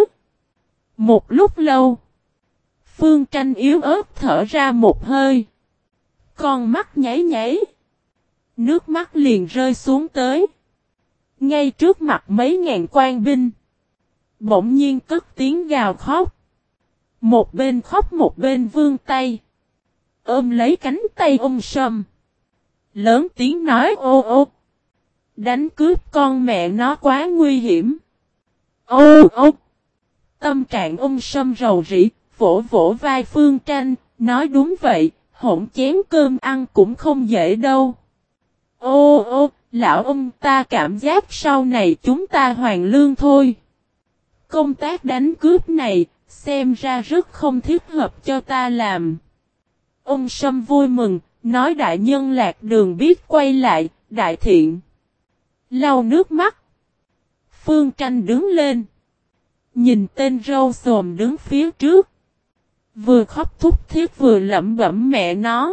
Một lúc lâu, Phương Tranh yếu ớt thở ra một hơi. Con mắt nháy nháy. Nước mắt liền rơi xuống tới. Ngay trước mặt mấy ngàn quan binh. Bỗng nhiên cất tiếng gào khóc. Một bên khóc một bên vươn tay. Ôm lấy cánh tay ông Sâm. Lớn tiếng nói ô ô. Đánh cướp con mẹ nó quá nguy hiểm. Ô ô. Tâm trạng ông Sâm rầu rĩ, vỗ vỗ vai Phương Tranh, nói đúng vậy, hỗn chén cơm ăn cũng không dễ đâu. Ô ô, lão ông ta cảm giác sau này chúng ta hoàn lương thôi. Công tác đánh cướp này, xem ra rất không thích hợp cho ta làm. Ông Sâm vui mừng, nói đại nhân lạc đường biết quay lại, đại thiện. Lau nước mắt. Phương Tranh đứng lên. Nhìn tên râu xồm đứng phía trước. Vừa khóc thúc thiết vừa lẩm bẩm mẹ nó.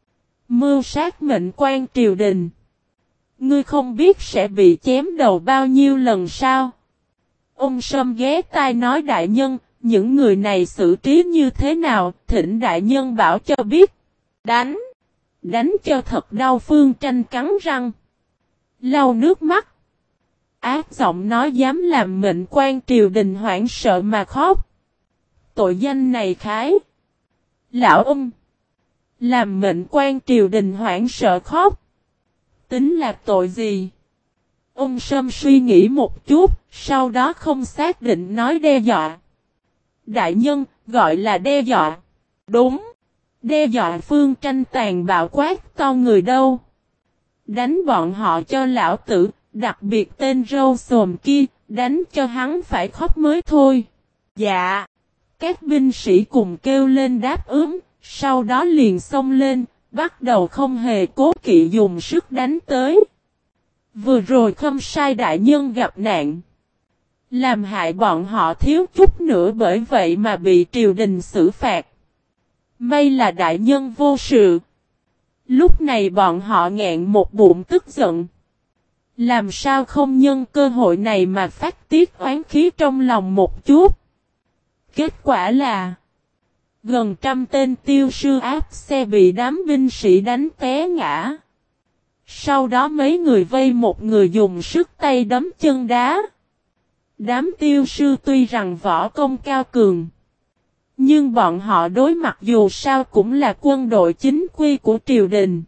Mưu sát mệnh quan triều đình. Ngươi không biết sẽ bị chém đầu bao nhiêu lần sao? Ông Sâm ghé tai nói đại nhân, những người này xử trí như thế nào, thỉnh đại nhân bảo cho biết. Đánh. Đánh cho thật đau. Phương Tranh cắn răng. Lau nước mắt. Ác giọng nói dám làm mệnh quan triều đình hoảng sợ mà khóc. Tội danh này khái. Lão ông. Làm mệnh quan triều đình hoảng sợ khóc. Tính là tội gì? Ông Sâm suy nghĩ một chút, sau đó không xác định nói đe dọa. Đại nhân, gọi là đe dọa. Đúng. Đe dọa. Phương Tranh tàn bạo quát to người đâu. Đánh bọn họ cho lão tử, đặc biệt tên râu xồm kia, đánh cho hắn phải khóc mới thôi. Dạ. Các binh sĩ cùng kêu lên đáp ứng, sau đó liền xông lên, bắt đầu không hề cố kỵ dùng sức đánh tới. Vừa rồi Khâm Sai đại nhân gặp nạn. Làm hại bọn họ thiếu chút nữa bởi vậy mà bị triều đình xử phạt. May là đại nhân vô sự. Lúc này bọn họ nghẹn một bụng tức giận. Làm sao không nhân cơ hội này mà phát tiết oán khí trong lòng một chút. Kết quả là gần trăm tên tiêu sư áp xe bị đám binh sĩ đánh té ngã. Sau đó mấy người vây một người dùng sức tay đấm chân đá. Đám tiêu sư tuy rằng võ công cao cường, nhưng bọn họ đối mặt dù sao cũng là quân đội chính quy của triều đình.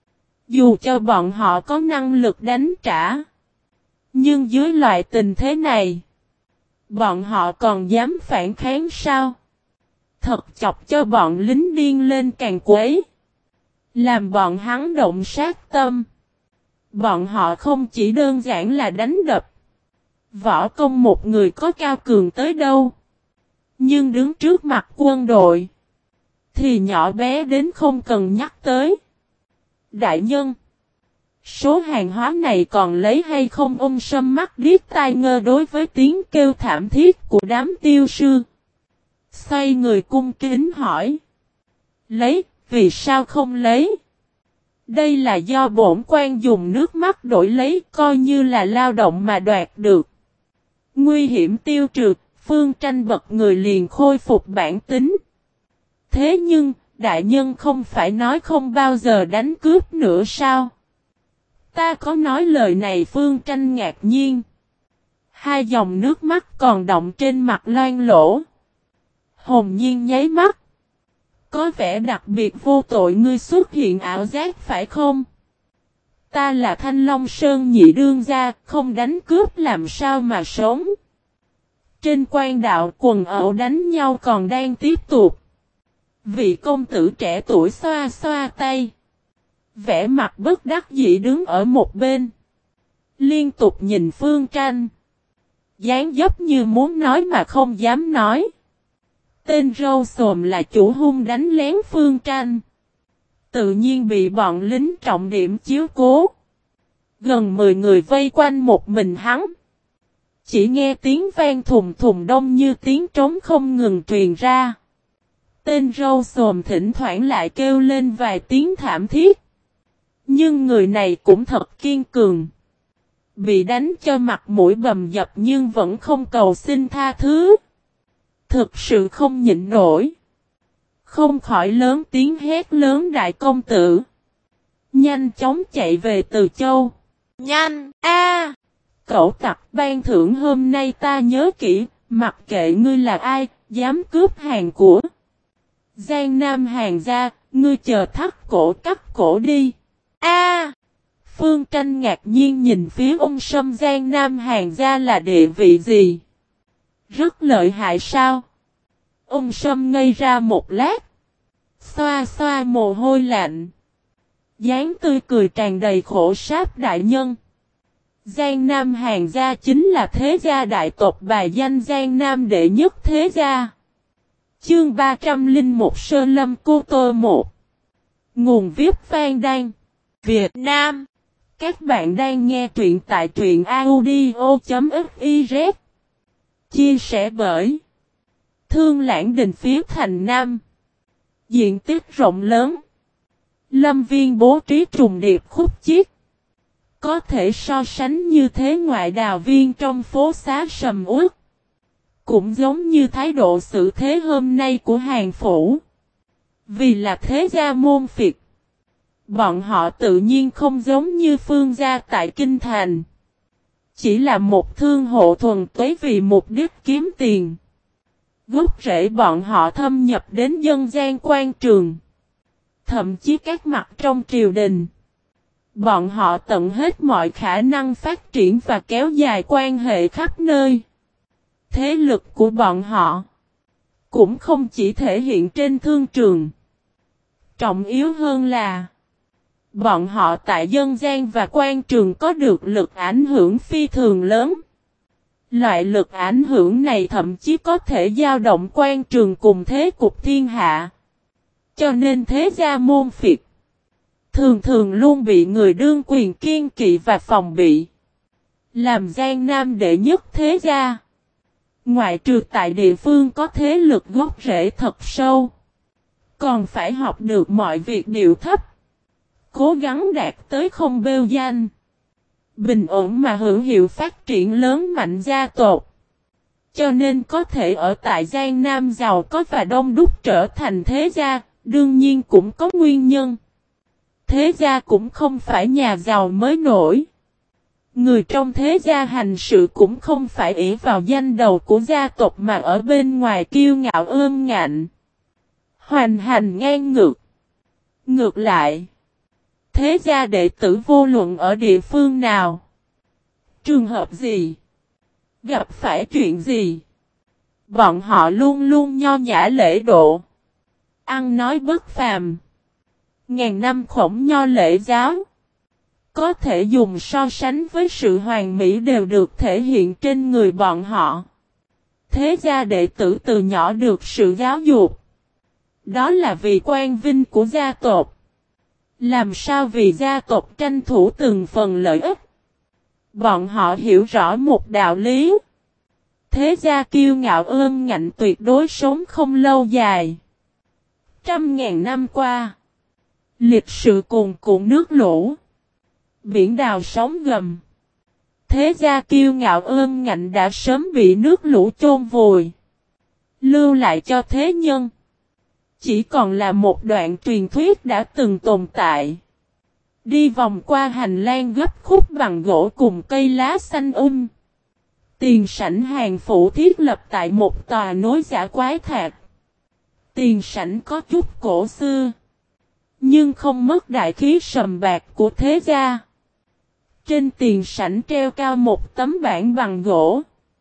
Dù cho bọn họ có năng lực đánh trả, nhưng dưới loại tình thế này, bọn họ còn dám phản kháng sao? Thật chọc cho bọn lính điên lên càng quấy. Làm bọn hắn động sát tâm. Bọn họ không chỉ đơn giản là đánh đập. Võ công một người có cao cường tới đâu. Nhưng đứng trước mặt quân đội thì nhỏ bé đến không cần nhắc tới. Đại nhân, số hàng hóa này còn lấy hay không? Ông Sâm mắt điếc tai ngơ đối với tiếng kêu thảm thiết của đám tiêu sư. Xoay người cung kính hỏi. Lấy, vì sao không lấy? Đây là do bổn quan dùng nước mắt đổi lấy, coi như là lao động mà đoạt được. Nguy hiểm tiêu trừ, Phương Tranh bật người liền khôi phục bản tính. Thế nhưng, đại nhân không phải nói không bao giờ đánh cướp nữa sao? Ta có nói lời này? Phương Tranh ngạc nhiên. Hai dòng nước mắt còn đọng trên mặt loang lỗ. Hồn nhiên nháy mắt. Có vẻ đặc biệt vô tội, ngươi xuất hiện ảo giác phải không? Ta là Thanh Long Sơn nhị đương gia, không đánh cướp làm sao mà sống? Trên quan đạo quần ẩu đánh nhau còn đang tiếp tục. Vị công tử trẻ tuổi xoa xoa tay. Vẻ mặt bất đắc dĩ đứng ở một bên. Liên tục nhìn Phương Tranh. Dáng dấp như muốn nói mà không dám nói. Tên râu xồm là chủ hung đánh lén Phương Tranh. Tự nhiên bị bọn lính trọng điểm chiếu cố. Gần 10 người vây quanh một mình hắn. Chỉ nghe tiếng vang thùng thùng đông như tiếng trống không ngừng truyền ra. Tên râu xồm thỉnh thoảng lại kêu lên vài tiếng thảm thiết. Nhưng người này cũng thật kiên cường. Bị đánh cho mặt mũi bầm dập nhưng vẫn không cầu xin tha thứ. Thực sự không nhịn nổi. Không khỏi lớn tiếng hét lớn: đại công tử! Nhanh chóng chạy về Từ Châu. Nhanh a! Cẩu tặc, ban thưởng hôm nay ta nhớ kỹ, mặc kệ ngươi là ai, dám cướp hàng của Giang Nam hàng gia, ngươi chờ thắt cổ cắt cổ đi. A! Phương Tranh ngạc nhiên nhìn phía ông Sâm. Giang Nam hàng gia là địa vị gì? Rất lợi hại sao? Ông Sâm ngây ra một lát. Xoa xoa mồ hôi lạnh. Dáng tươi cười tràn đầy khổ sáp: đại nhân. Giang Nam hàng gia chính là thế gia đại tộc bài danh Giang Nam đệ nhất thế gia. Chương 301 Sơn Lâm Cô Tô 1. Nguồn viết Phan Đan, Việt Nam. Các bạn đang nghe truyện tại truyện audio.fiz. Chia sẻ bởi Thương Lãng Đình phía thành Nam. Diện tích rộng lớn. Lâm viên bố trí trùng điệp khúc chiết. Có thể so sánh như thế ngoại đào viên trong phố xá sầm uất. Cũng giống như thái độ xử thế hôm nay của Hàn Phủ. Vì là thế gia môn phiệt. Bọn họ tự nhiên không giống như Phương gia tại Kinh Thành. Chỉ là một thương hộ thuần túy vì mục đích kiếm tiền. Gốc rễ bọn họ thâm nhập đến dân gian quan trường. Thậm chí các mặt trong triều đình. Bọn họ tận hết mọi khả năng phát triển và kéo dài quan hệ khắp nơi. Thế lực của bọn họ cũng không chỉ thể hiện trên thương trường. Trọng yếu hơn là bọn họ tại dân gian và quan trường có được lực ảnh hưởng phi thường lớn. Loại lực ảnh hưởng này thậm chí có thể dao động quan trường cùng thế cục thiên hạ. Cho nên thế gia môn phiệt thường thường luôn bị người đương quyền kiên kỵ và phòng bị. Làm Giang Nam đệ nhất thế gia. Ngoại trừ tại địa phương có thế lực gốc rễ thật sâu. Còn phải học được mọi việc điệu thấp. Cố gắng đạt tới không bêu danh. Bình ổn mà hữu hiệu phát triển lớn mạnh gia tộc. Cho nên có thể ở tại Giang Nam giàu có và đông đúc trở thành thế gia, đương nhiên cũng có nguyên nhân. Thế gia cũng không phải nhà giàu mới nổi. Người trong thế gia hành sự cũng không phải ỷ vào danh đầu của gia tộc mà ở bên ngoài kiêu ngạo ương ngạnh. Hoành hành ngang ngược. Ngược lại, thế gia đệ tử vô luận ở địa phương nào, trường hợp gì, gặp phải chuyện gì, bọn họ luôn luôn nho nhã lễ độ, ăn nói bất phàm. Ngàn năm khổng nho lễ giáo, có thể dùng so sánh với sự hoàn mỹ đều được thể hiện trên người bọn họ. Thế gia đệ tử từ nhỏ được sự giáo dục. Đó là vì quan vinh của gia tộc. Làm sao vì gia tộc tranh thủ từng phần lợi ích. Bọn họ hiểu rõ một đạo lý. Thế gia kiêu ngạo ương ngạnh tuyệt đối sống không lâu dài. Trăm ngàn năm qua, Lịch sự cuồn cuộn nước lũ. Biển đào sóng gầm. Thế gia kiêu ngạo ương ngạnh đã sớm bị nước lũ chôn vùi. Lưu lại cho thế nhân. Chỉ còn là một đoạn truyền thuyết đã từng tồn tại. Đi vòng qua hành lang gấp khúc bằng gỗ cùng cây lá xanh Tiền sảnh hàng phủ thiết lập tại một tòa nối giả quái thạch. Tiền sảnh có chút cổ xưa. Nhưng không mất đại khí sầm bạc của thế gia. Trên tiền sảnh treo cao một tấm bảng bằng gỗ.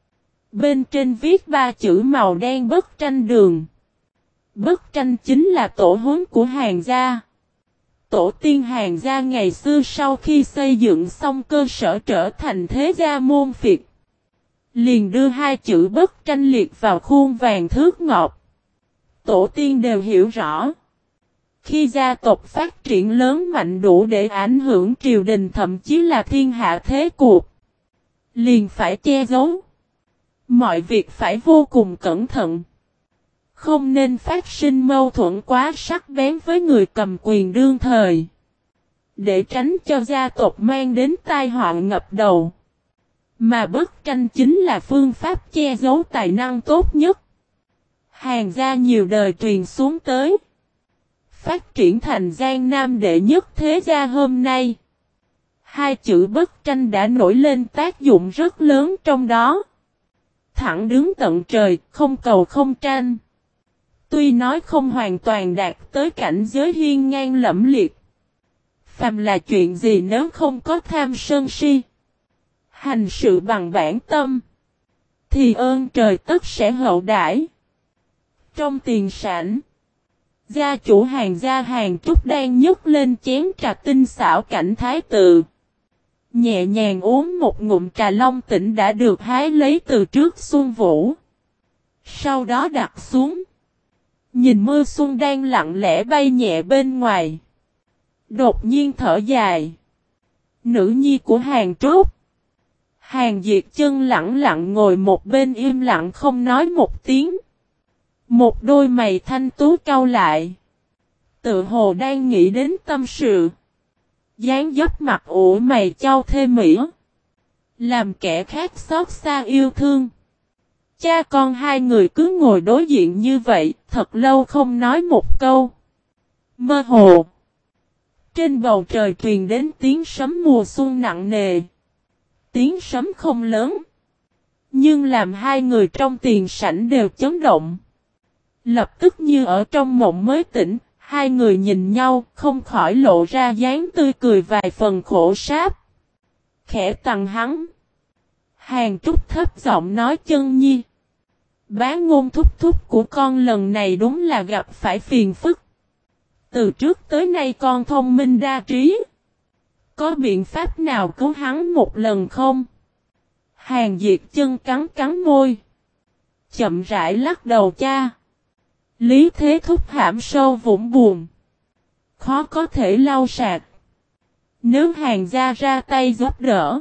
Bên trên viết 3 chữ màu đen bức tranh đường. Bức tranh chính là tổ huấn của Hàn gia. Tổ tiên Hàn gia ngày xưa sau khi xây dựng xong cơ sở trở thành thế gia môn phiệt. Liền đưa 2 chữ bức tranh liệt vào khuôn vàng thước ngọc. Tổ tiên đều hiểu rõ. Khi gia tộc phát triển lớn mạnh đủ để ảnh hưởng triều đình thậm chí là thiên hạ thế cuộc. Liền phải che giấu. Mọi việc phải vô cùng cẩn thận. Không nên phát sinh mâu thuẫn quá sắc bén với người cầm quyền đương thời. Để tránh cho gia tộc mang đến tai họa ngập đầu. Mà bức tranh chính là phương pháp che giấu tài năng tốt nhất. Hàn gia nhiều đời truyền xuống tới. Phát triển thành Giang Nam đệ nhất thế gia hôm nay. 2 chữ bức tranh đã nổi lên tác dụng rất lớn trong đó. Thẳng đứng tận trời, không cầu không tranh. Tuy nói không hoàn toàn đạt tới cảnh giới hiên ngang lẫm liệt. Phàm là chuyện gì nếu không có tham sân si. Hành sự bằng bản tâm. Thì ơn trời tất sẽ hậu đãi. Trong tiền sảnh. Gia chủ Hàn gia Hàn Trúc đang nhấc lên chén trà tinh xảo cảnh thái tự. Nhẹ nhàng uống một ngụm trà long tỉnh đã được hái lấy từ trước xuân vũ. Sau đó đặt xuống. Nhìn mưa xuân đang lặng lẽ bay nhẹ bên ngoài. Đột nhiên thở dài. Nữ nhi của Hàn Trúc. Hàn Diệt Chân lặng lặng ngồi một bên im lặng không nói một tiếng. Một đôi mày thanh tú cau lại. Tự hồ đang nghĩ đến tâm sự. Dáng dấp mặt ủ mày chau thê mỹ. Làm kẻ khác xót xa yêu thương. Cha con hai người cứ ngồi đối diện như vậy, thật lâu không nói một câu. Mơ hồ. Trên bầu trời truyền đến tiếng sấm mùa xuân nặng nề. Tiếng sấm không lớn. Nhưng làm hai người trong tiền sảnh đều chấn động. Lập tức như ở trong mộng mới tỉnh, hai người nhìn nhau không khỏi lộ ra dáng tươi cười vài phần khổ sáp. Khẽ tằng hắn. Hàn Trúc thấp giọng nói Chân nhi. Bán ngôn thúc thúc của con lần này đúng là gặp phải phiền phức. Từ trước tới nay con thông minh đa trí. Có biện pháp nào cứu hắn một lần không? Hàn Diệt Chân cắn cắn môi. Chậm rãi lắc đầu cha. Lý Thế Thúc hãm sâu vũng buồn. Khó có thể lau sạch. Nếu Hàn gia ra tay giúp đỡ.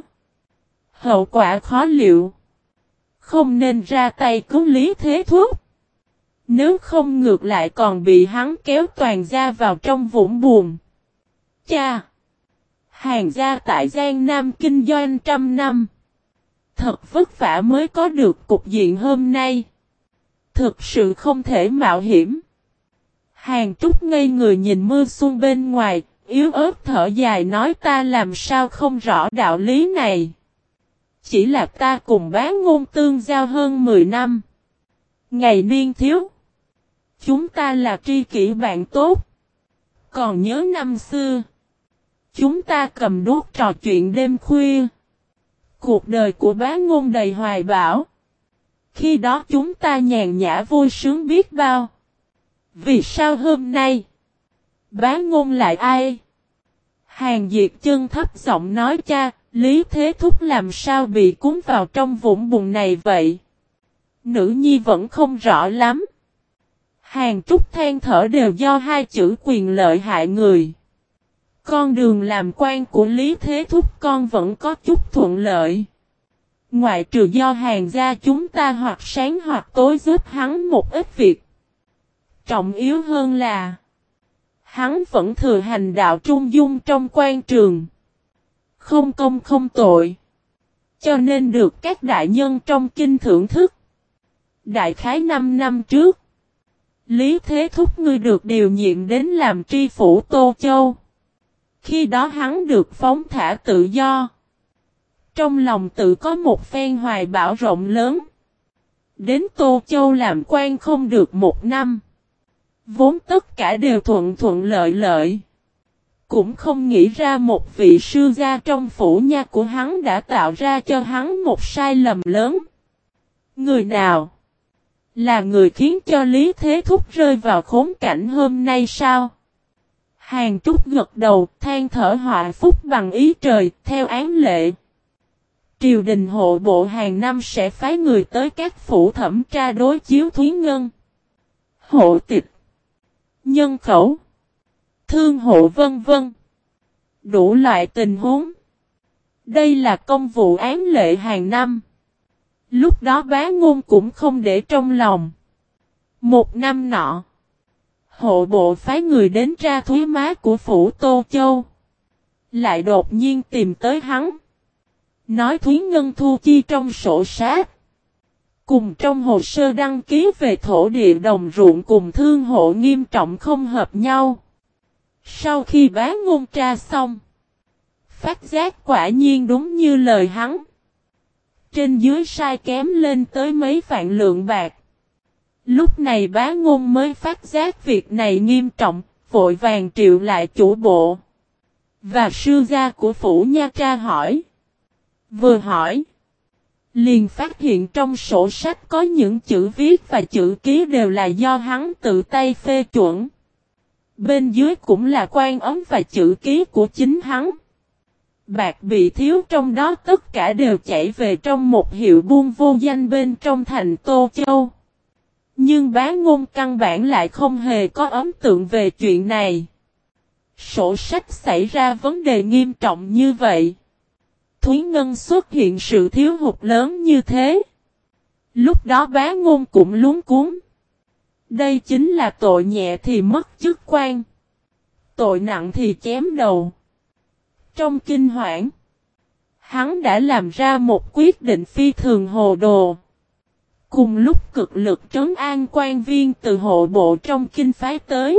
Hậu quả khó liệu. Không nên ra tay cứu Lý Thế Thúc. Nếu không ngược lại còn bị hắn kéo toàn gia vào trong vũng buồn. Cha! Hàn gia tại Giang Nam kinh doanh trăm năm. Thật vất vả mới có được cục diện hôm nay. Thực sự không thể mạo hiểm. Hàn Trúc ngây người nhìn mưa xuân bên ngoài, yếu ớt thở dài nói ta làm sao không rõ đạo lý này. Chỉ là ta cùng Bán Ngôn tương giao hơn 10 năm. Ngày niên thiếu. Chúng ta là tri kỷ bạn tốt. Còn nhớ năm xưa. Chúng ta cầm đuốc trò chuyện đêm khuya. Cuộc đời của Bán Ngôn đầy hoài bão. Khi đó chúng ta nhàn nhã vui sướng biết bao. Vì sao hôm nay? Bán Ngôn lại ai? Hàn Diệt Chân thấp giọng nói cha, Lý Thế Thúc làm sao bị cuốn vào trong vũng bùn này vậy? Nữ nhi vẫn không rõ lắm. Hàn Trúc than thở đều do hai chữ quyền lợi hại người. Con đường làm quan của Lý Thế Thúc con vẫn có chút thuận lợi. Ngoại trừ do Hàn gia chúng ta hoặc sáng hoặc tối giúp hắn một ít việc. Trọng yếu hơn là Hắn vẫn thừa hành đạo trung dung trong quan trường. Không công không tội. Cho nên được các đại nhân trong kinh thưởng thức. Đại khái 5 năm trước. Lý Thế Thúc ngươi được điều nhiệm đến làm tri phủ Tô Châu. Khi đó hắn được phóng thả tự do. Trong lòng tự có một phen hoài bão rộng lớn. Đến Tô Châu làm quan không được 1 năm. Vốn tất cả đều thuận thuận lợi lợi. Cũng không nghĩ ra một vị sư gia trong phủ nha của hắn đã tạo ra cho hắn một sai lầm lớn. Người nào? Là người khiến cho Lý Thế Thúc rơi vào khốn cảnh hôm nay sao? Hàn Trúc gật đầu, than thở họa phúc bằng ý trời, theo án lệ. Triều đình hộ bộ hàng năm sẽ phái người tới các phủ thẩm tra đối chiếu Thúy Ngân, hộ tịch, nhân khẩu, thương hộ vân vân. Đủ loại tình huống. Đây là công vụ án lệ hàng năm. Lúc đó Bá Ngôn cũng không để trong lòng. Một năm nọ, hộ bộ phái người đến tra thúy má của phủ Tô Châu. Lại đột nhiên tìm tới hắn. Nói Thúy Ngân thu chi trong sổ sát. Cùng trong hồ sơ đăng ký về thổ địa đồng ruộng cùng thương hộ nghiêm trọng không hợp nhau. Sau khi Bá Ngôn tra xong, phát giác quả nhiên đúng như lời hắn. Trên dưới sai kém lên tới mấy vạn lượng bạc. Lúc này Bá Ngôn mới phát giác việc này nghiêm trọng, vội vàng triệu lại chủ bộ. Và sư gia của phủ nha tra hỏi. Vừa hỏi, liền phát hiện trong sổ sách có những chữ viết và chữ ký đều là do hắn tự tay phê chuẩn. Bên dưới cũng là quan ấn và chữ ký của chính hắn. Bạc bị thiếu trong đó tất cả đều chảy về trong một hiệu buôn vô danh bên trong thành Tô Châu. Nhưng Bá Ngôn căn bản lại không hề có ấn tượng về chuyện này. Sổ sách xảy ra vấn đề nghiêm trọng như vậy. Thúy Ngân xuất hiện sự thiếu hụt lớn như thế. Lúc đó Bá Ngôn cũng luống cuống. Đây chính là tội nhẹ thì mất chức quan. Tội nặng thì chém đầu. Trong kinh hoảng, hắn đã làm ra một quyết định phi thường hồ đồ. Cùng lúc cực lực trấn an quan viên từ hộ bộ trong kinh phái tới.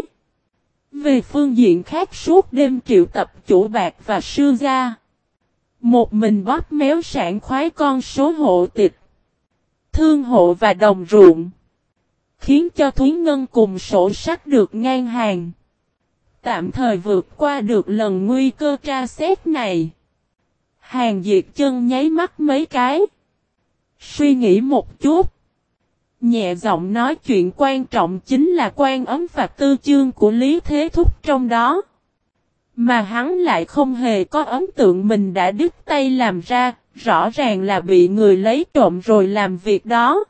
Về phương diện khác suốt đêm triệu tập chủ bạc và sư gia. Một mình bóp méo sảng khoái con số hộ tịch, thương hộ và đồng ruộng. Khiến cho Thúy Ngân cùng sổ sách được ngang hàng. Tạm thời vượt qua được lần nguy cơ tra xét này. Hàn Diệt Chân nháy mắt mấy cái. Suy nghĩ một chút. Nhẹ giọng nói chuyện quan trọng chính là quan ấn và tư chương của Lý Thế Thúc trong đó. Mà hắn lại không hề có ấn tượng mình đã đứt tay làm ra, rõ ràng là bị người lấy trộm rồi làm việc đó.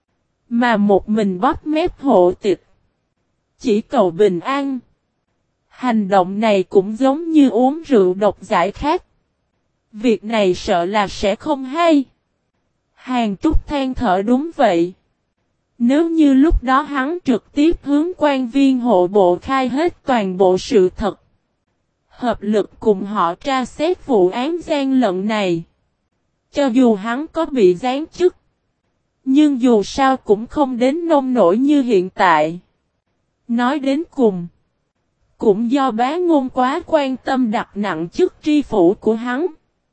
Mà một mình bóp mép hộ tịch. Chỉ cầu bình an. Hành động này cũng giống như uống rượu độc giải khát. Việc này sợ là sẽ không hay. Hàn Trúc than thở đúng vậy. Nếu như lúc đó hắn trực tiếp hướng quan viên hộ bộ khai hết toàn bộ sự thật. Hợp lực cùng họ tra xét vụ án gian lận này. Cho dù hắn có bị giáng chức. Nhưng dù sao cũng không đến nông nổi như hiện tại. Nói đến cùng. Cũng do Bá Ngôn quá quan tâm đặt nặng chức tri phủ của hắn.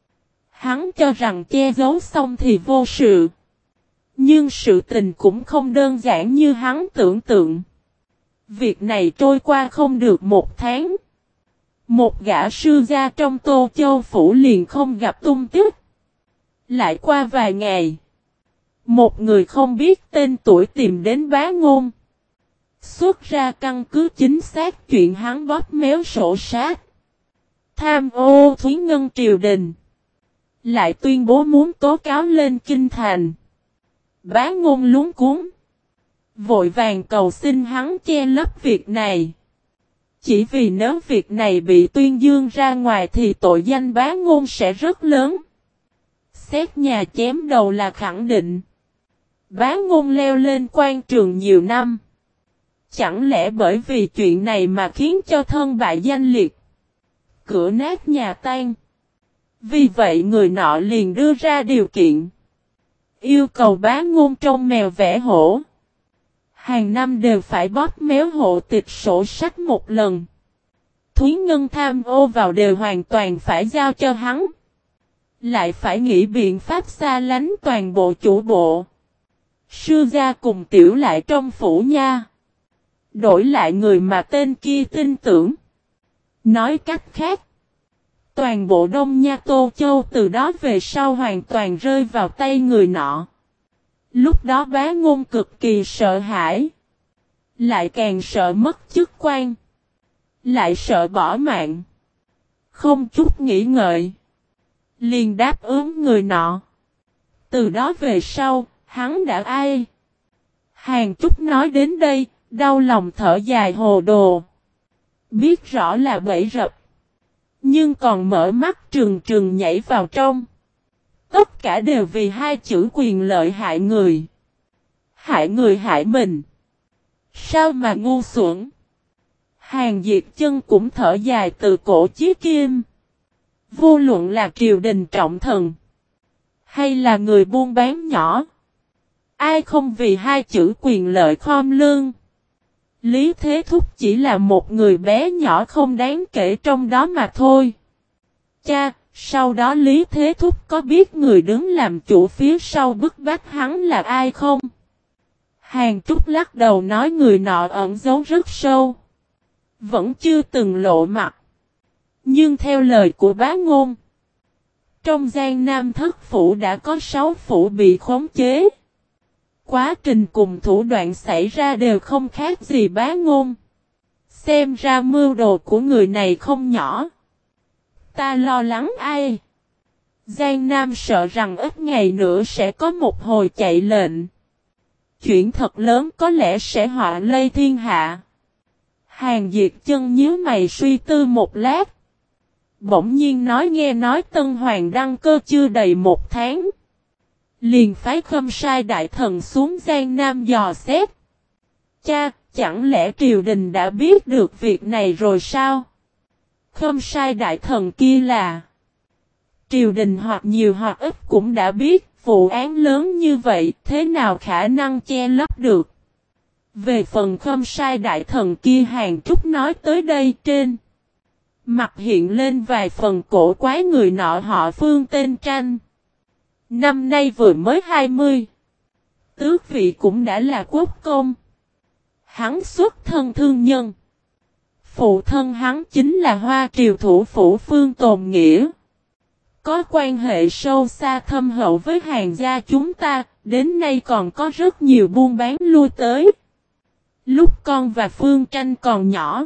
Hắn cho rằng che giấu xong thì vô sự. Nhưng sự tình cũng không đơn giản như hắn tưởng tượng. Việc này trôi qua không được 1 tháng. Một gã sư gia trong Tô Châu phủ liền không gặp tung tích. Lại qua vài ngày. Một người không biết tên tuổi tìm đến Bá Ngôn. Xuất ra căn cứ chính xác chuyện hắn bóp méo sổ sát. Tham ô Thúy Ngân triều đình. Lại tuyên bố muốn tố cáo lên kinh thành. Bá Ngôn luống cuống. Vội vàng cầu xin hắn che lấp việc này. Chỉ vì nếu việc này bị tuyên dương ra ngoài thì tội danh Bá Ngôn sẽ rất lớn. Xét nhà chém đầu là khẳng định. Bá Ngôn leo lên quan trường nhiều năm. Chẳng lẽ bởi vì chuyện này mà khiến cho thân bại danh liệt, cửa nát nhà tan? Vì vậy người nọ liền đưa ra điều kiện, yêu cầu Bá Ngôn trông mèo vẽ hổ. Hàng năm đều phải bóp méo hộ tịch sổ sách một lần. Thúy Ngân tham ô vào đều hoàn toàn phải giao cho hắn. Lại phải nghĩ biện pháp xa lánh toàn bộ chủ bộ. Sư gia cùng tiểu lại trong phủ nha. Đổi lại người mà tên kia tin tưởng. Nói cách khác, toàn bộ Đông Nha Tô Châu từ đó về sau hoàn toàn rơi vào tay người nọ. Lúc đó Bá Ngôn cực kỳ sợ hãi. Lại càng sợ mất chức quan. Lại sợ bỏ mạng. Không chút nghĩ ngợi, liền đáp ứng người nọ. Từ đó về sau, hắn đã ai? Hàng Trúc nói đến đây, đau lòng thở dài hồ đồ. Biết rõ là bẫy rập, nhưng còn mở mắt trừng trừng nhảy vào trong. Tất cả đều vì hai chữ quyền lợi hại người. Hại người hại mình. Sao mà ngu xuẩn? Hàng Diệt Chân cũng thở dài từ cổ chí kim. Vô luận là triều đình trọng thần, hay là người buôn bán nhỏ, ai không vì hai chữ quyền lợi khom lưng? Lý Thế Thúc chỉ là một người bé nhỏ không đáng kể trong đó mà thôi. Cha, sau đó Lý Thế Thúc có biết người đứng làm chủ phía sau bức bách hắn là ai không? Hàng Trúc lắc đầu nói người nọ ẩn giấu rất sâu. Vẫn chưa từng lộ mặt. Nhưng theo lời của Bá Ngôn, trong Giang Nam Thất Phủ đã có 6 phủ bị khống chế. Quá trình cùng thủ đoạn xảy ra đều không khác gì Bá Ngôn. Xem ra mưu đồ của người này không nhỏ. Ta lo lắng ai? Giang Nam sợ rằng ít ngày nữa sẽ có một hồi chạy lệnh. Chuyện thật lớn có lẽ sẽ họa lây thiên hạ. Hàng Diệt Chân nhíu mày suy tư một lát. Bỗng nhiên nghe nói Tân Hoàng đăng cơ chưa đầy 1 tháng. Liền phái Khâm Sai Đại Thần xuống Giang Nam dò xét. Cha, chẳng lẽ triều đình đã biết được việc này rồi sao? Khâm Sai Đại Thần kia là triều đình hoặc nhiều hoặc ít cũng đã biết, vụ án lớn như vậy thế nào khả năng che lấp được. Về phần Khâm Sai Đại Thần kia Hàng Trúc nói tới đây trên mặt hiện lên vài phần cổ quái người nọ họ Phương tên Tranh. Năm nay vừa mới 20. Tước vị cũng đã là quốc công. Hắn xuất thân thương nhân. Phụ thân hắn chính là Hoa Triều thủ phủ Phương Tồn Nghĩa. Có quan hệ sâu xa thâm hậu với Hàng gia chúng ta, đến nay còn có rất nhiều buôn bán lui tới. Lúc con và Phương Tranh còn nhỏ,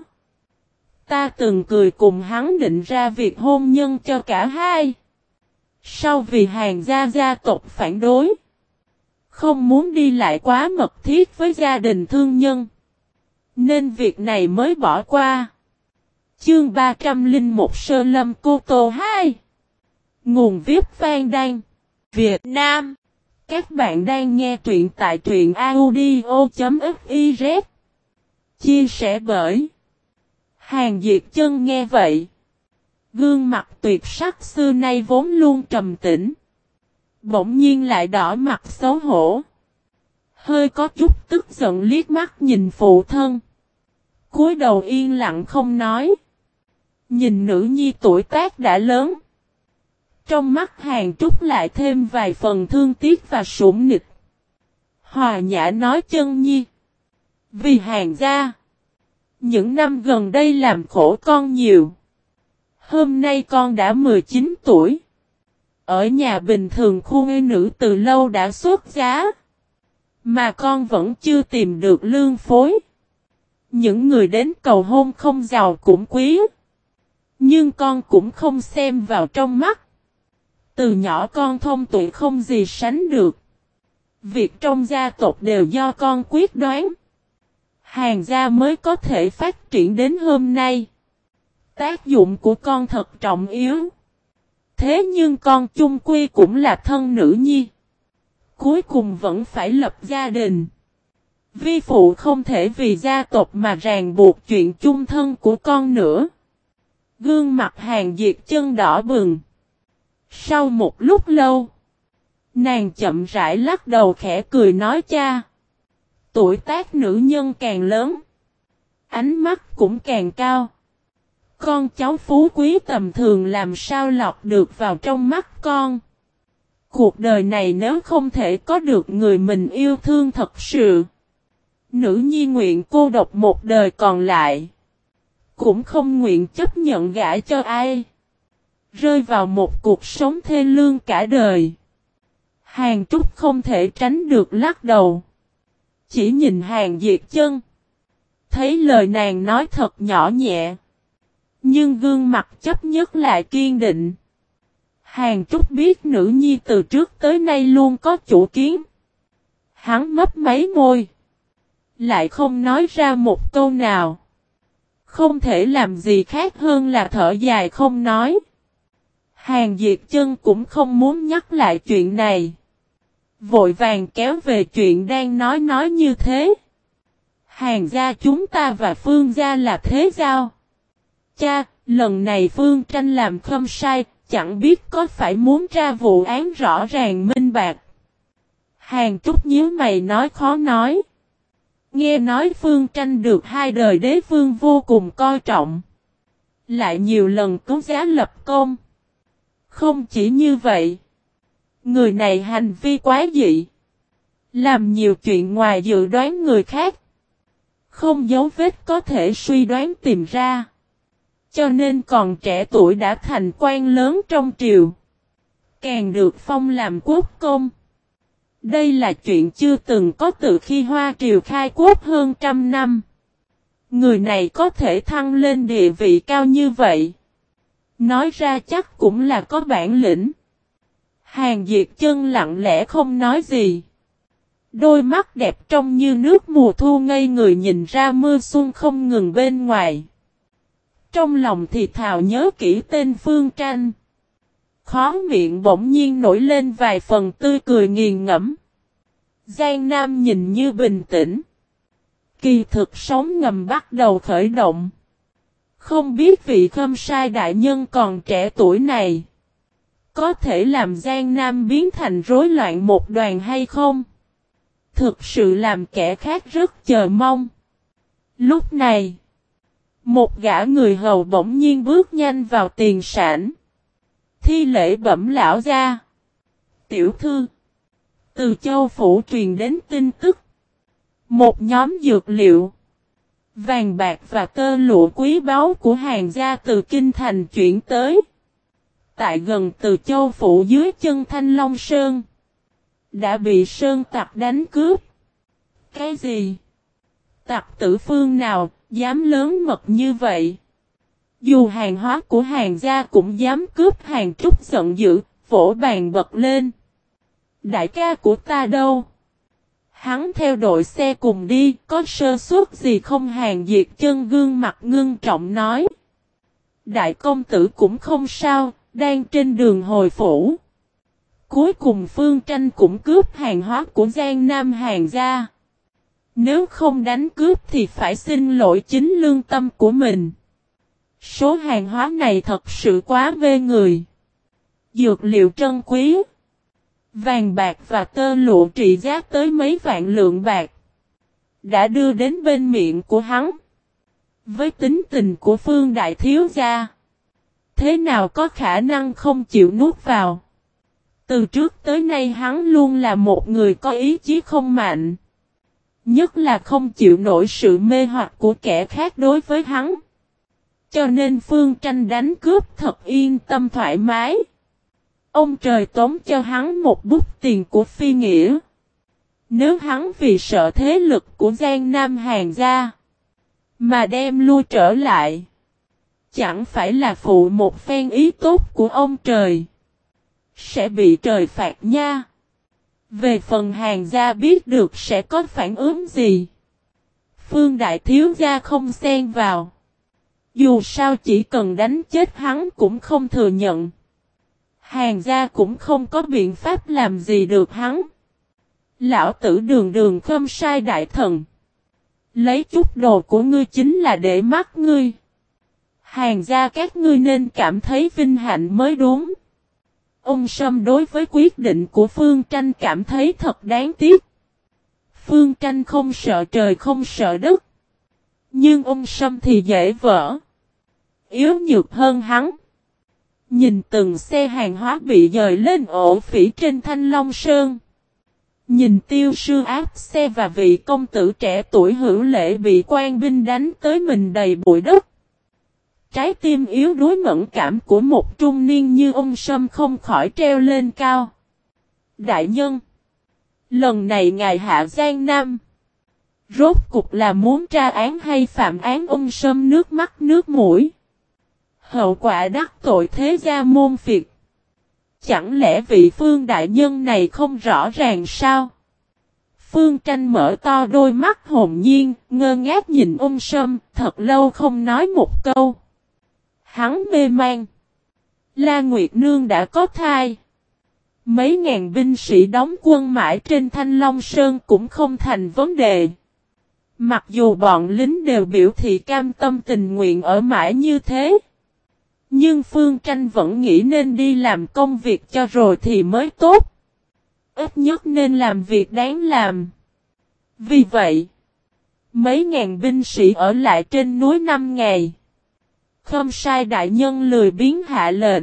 ta từng cười cùng hắn định ra việc hôn nhân cho cả hai. Sau vì Hàng gia gia tộc phản đối, không muốn đi lại quá mật thiết với gia đình thương nhân, nên việc này mới bỏ qua. Chương 301 Sơ Lâm Cô Tô 2. Nguồn viết Phan Đan, Việt Nam. Các bạn đang nghe truyện tại truyện audio.fiz. Chia sẻ bởi Hàng Diệt Chân nghe vậy. Gương mặt tuyệt sắc xưa nay vốn luôn trầm tĩnh. Bỗng nhiên lại đỏ mặt xấu hổ. Hơi có chút tức giận liếc mắt nhìn phụ thân. Cúi đầu yên lặng không nói. Nhìn nữ nhi tuổi tác đã lớn. Trong mắt Hàng Trúc lại thêm vài phần thương tiếc và sủng nịch. Hòa nhã nói Chân nhi. Vì Hàng gia, những năm gần đây làm khổ con nhiều. Hôm nay con đã 19 tuổi. Ở nhà bình thường khu nữ từ lâu đã xuất giá. Mà con vẫn chưa tìm được lương phối. Những người đến cầu hôn không giàu cũng quý. Nhưng con cũng không xem vào trong mắt. Từ nhỏ con thông tuệ không gì sánh được. Việc trong gia tộc đều do con quyết đoán. Hàng gia mới có thể phát triển đến hôm nay. Tác dụng của con thật trọng yếu. Thế nhưng con chung quy cũng là thân nữ nhi. Cuối cùng vẫn phải lập gia đình. Vi phụ không thể vì gia tộc mà ràng buộc chuyện chung thân của con nữa. Gương mặt Hàn Diệt Chân đỏ bừng. Sau một lúc lâu, nàng chậm rãi lắc đầu khẽ cười nói cha. Tuổi tác nữ nhân càng lớn, ánh mắt cũng càng cao. Con cháu phú quý tầm thường làm sao lọt được vào trong mắt con. Cuộc đời này nếu không thể có được người mình yêu thương thật sự, nữ nhi nguyện cô độc một đời còn lại, cũng không nguyện chấp nhận gả cho ai, rơi vào một cuộc sống thê lương cả đời. Hàn Trúc không thể tránh được lắc đầu, chỉ nhìn Hàn Diệt Chân, thấy lời nàng nói thật nhỏ nhẹ, nhưng gương mặt chấp nhất lại kiên định. Hàn Trúc biết nữ nhi từ trước tới nay luôn có chủ kiến. Hắn mấp máy môi, lại không nói ra một câu nào. Không thể làm gì khác hơn là thở dài không nói. Hàn Diệt Chân cũng không muốn nhắc lại chuyện này, vội vàng kéo về chuyện đang nói như thế. Hàn gia chúng ta và Phương gia là thế giao. Cha, lần này Phương Tranh làm không sai, chẳng biết có phải muốn ra vụ án rõ ràng minh bạch. Hàn Trúc nhíu mày nói khó nói. Nghe nói Phương Tranh được hai đời đế vương vô cùng coi trọng, lại nhiều lần cứu giá lập công. Không chỉ như vậy, người này hành vi quá dị, làm nhiều chuyện ngoài dự đoán người khác. Không dấu vết có thể suy đoán tìm ra. Cho nên còn trẻ tuổi đã thành quan lớn trong triều, càng được phong làm quốc công. Đây là chuyện chưa từng có từ khi Hoa triều khai quốc hơn 100 năm. Người này có thể thăng lên địa vị cao như vậy, nói ra chắc cũng là có bản lĩnh. Hàn Diệt Chân lặng lẽ không nói gì. Đôi mắt đẹp trong như nước mùa thu ngây người nhìn ra mưa xuân không ngừng bên ngoài. Trong lòng thì thào nhớ kỹ tên Phương Tranh. Khóe miệng bỗng nhiên nổi lên vài phần tươi cười nghiền ngẫm. Giang Nam nhìn như bình tĩnh, kỳ thực sóng ngầm bắt đầu khởi động. Không biết vị Khâm Sai đại nhân còn trẻ tuổi này có thể làm Giang Nam biến thành rối loạn một đoàn hay không? Thực sự làm kẻ khác rất chờ mong. Lúc này, một gã người hầu bỗng nhiên bước nhanh vào tiền sảnh. Thi lễ bẩm lão gia. Tiểu thư, từ Châu phủ truyền đến tin tức. Một nhóm dược liệu, vàng bạc và tơ lụa quý báu của Hàn gia từ kinh thành chuyển tới. Tại gần Từ Châu phủ dưới chân Thanh Long Sơn, đã bị sơn tặc đánh cướp. Cái gì? Tặc tử phương nào dám lớn mật như vậy? Dù hàng hóa của Hàn gia cũng dám cướp. Hàn Trúc giận dữ, vỗ bàn bật lên. Đại ca của ta đâu? Hắn theo đội xe cùng đi, có sơ suất gì không? Hàn Diệt Chân gương mặt ngưng trọng nói. Đại công tử cũng không sao, đang trên đường hồi phủ. Cuối cùng Phương Tranh cũng cướp hàng hóa của Giang Nam Hàn gia. Nếu không đánh cướp thì phải xin lỗi chính lương tâm của mình. Số hàng hóa này thật sự quá mê người. Dược liệu trân quý, vàng bạc và tơ lụa trị giá tới mấy vạn lượng bạc, đã đưa đến bên miệng của hắn. Với tính tình của Phương đại thiếu gia, thế nào có khả năng không chịu nuốt vào. Từ trước tới nay hắn luôn là một người có ý chí không mạnh, nhất là không chịu nổi sự mê hoặc của kẻ khác đối với hắn. Cho nên Phương Tranh đánh cướp thật yên tâm thoải mái. Ông trời tống cho hắn một bút tiền của phi nghĩa. Nếu hắn vì sợ thế lực của Giang Nam Hàn gia mà đem lui trở lại, chẳng phải là phụ một phen ý tốt của ông trời, sẽ bị trời phạt nha. Về phần Hàn gia biết được sẽ có phản ứng gì, Phương đại thiếu gia không xen vào. Dù sao chỉ cần đánh chết hắn cũng không thừa nhận. Hàn gia cũng không có biện pháp làm gì được hắn. Lão tử đường đường Khâm Sai đại thần. Lấy chút đồ của ngươi chính là để mắt ngươi. Hàng gia các ngươi nên cảm thấy vinh hạnh mới đúng. Ông Sâm đối với quyết định của Phương Tranh cảm thấy thật đáng tiếc. Phương Tranh không sợ trời không sợ đất. Nhưng ông Sâm thì dễ vỡ. Yếu nhược hơn hắn. Nhìn từng xe hàng hóa bị dời lên ổ phỉ trên Thanh Long Sơn. Nhìn Tiêu Sư áp xe và vị công tử trẻ tuổi hữu lễ bị quan binh đánh tới mình đầy bụi đất. Trái tim yếu đuối mẫn cảm của một trung niên như ông Sâm không khỏi treo lên cao. Đại nhân! Lần này ngài hạ Giang Nam. Rốt cục là muốn tra án hay phạm án? Ông Sâm nước mắt nước mũi. Hậu quả đắc tội thế gia môn phiệt. Chẳng lẽ vị Phương đại nhân này không rõ ràng sao? Phương Tranh mở to đôi mắt hồn nhiên, ngơ ngác nhìn ông Sâm, thật lâu không nói một câu. Hắn mê man. La Nguyệt Nương đã có thai. Mấy ngàn binh sĩ đóng quân mãi trên Thanh Long Sơn cũng không thành vấn đề. Mặc dù bọn lính đều biểu thị cam tâm tình nguyện ở mãi như thế. Nhưng Phương Tranh vẫn nghĩ nên đi làm công việc cho rồi thì mới tốt. Ít nhất nên làm việc đáng làm. Vì vậy, mấy ngàn binh sĩ ở lại trên núi 5 ngày. Khâm Sai đại nhân lười biếng hạ lệnh.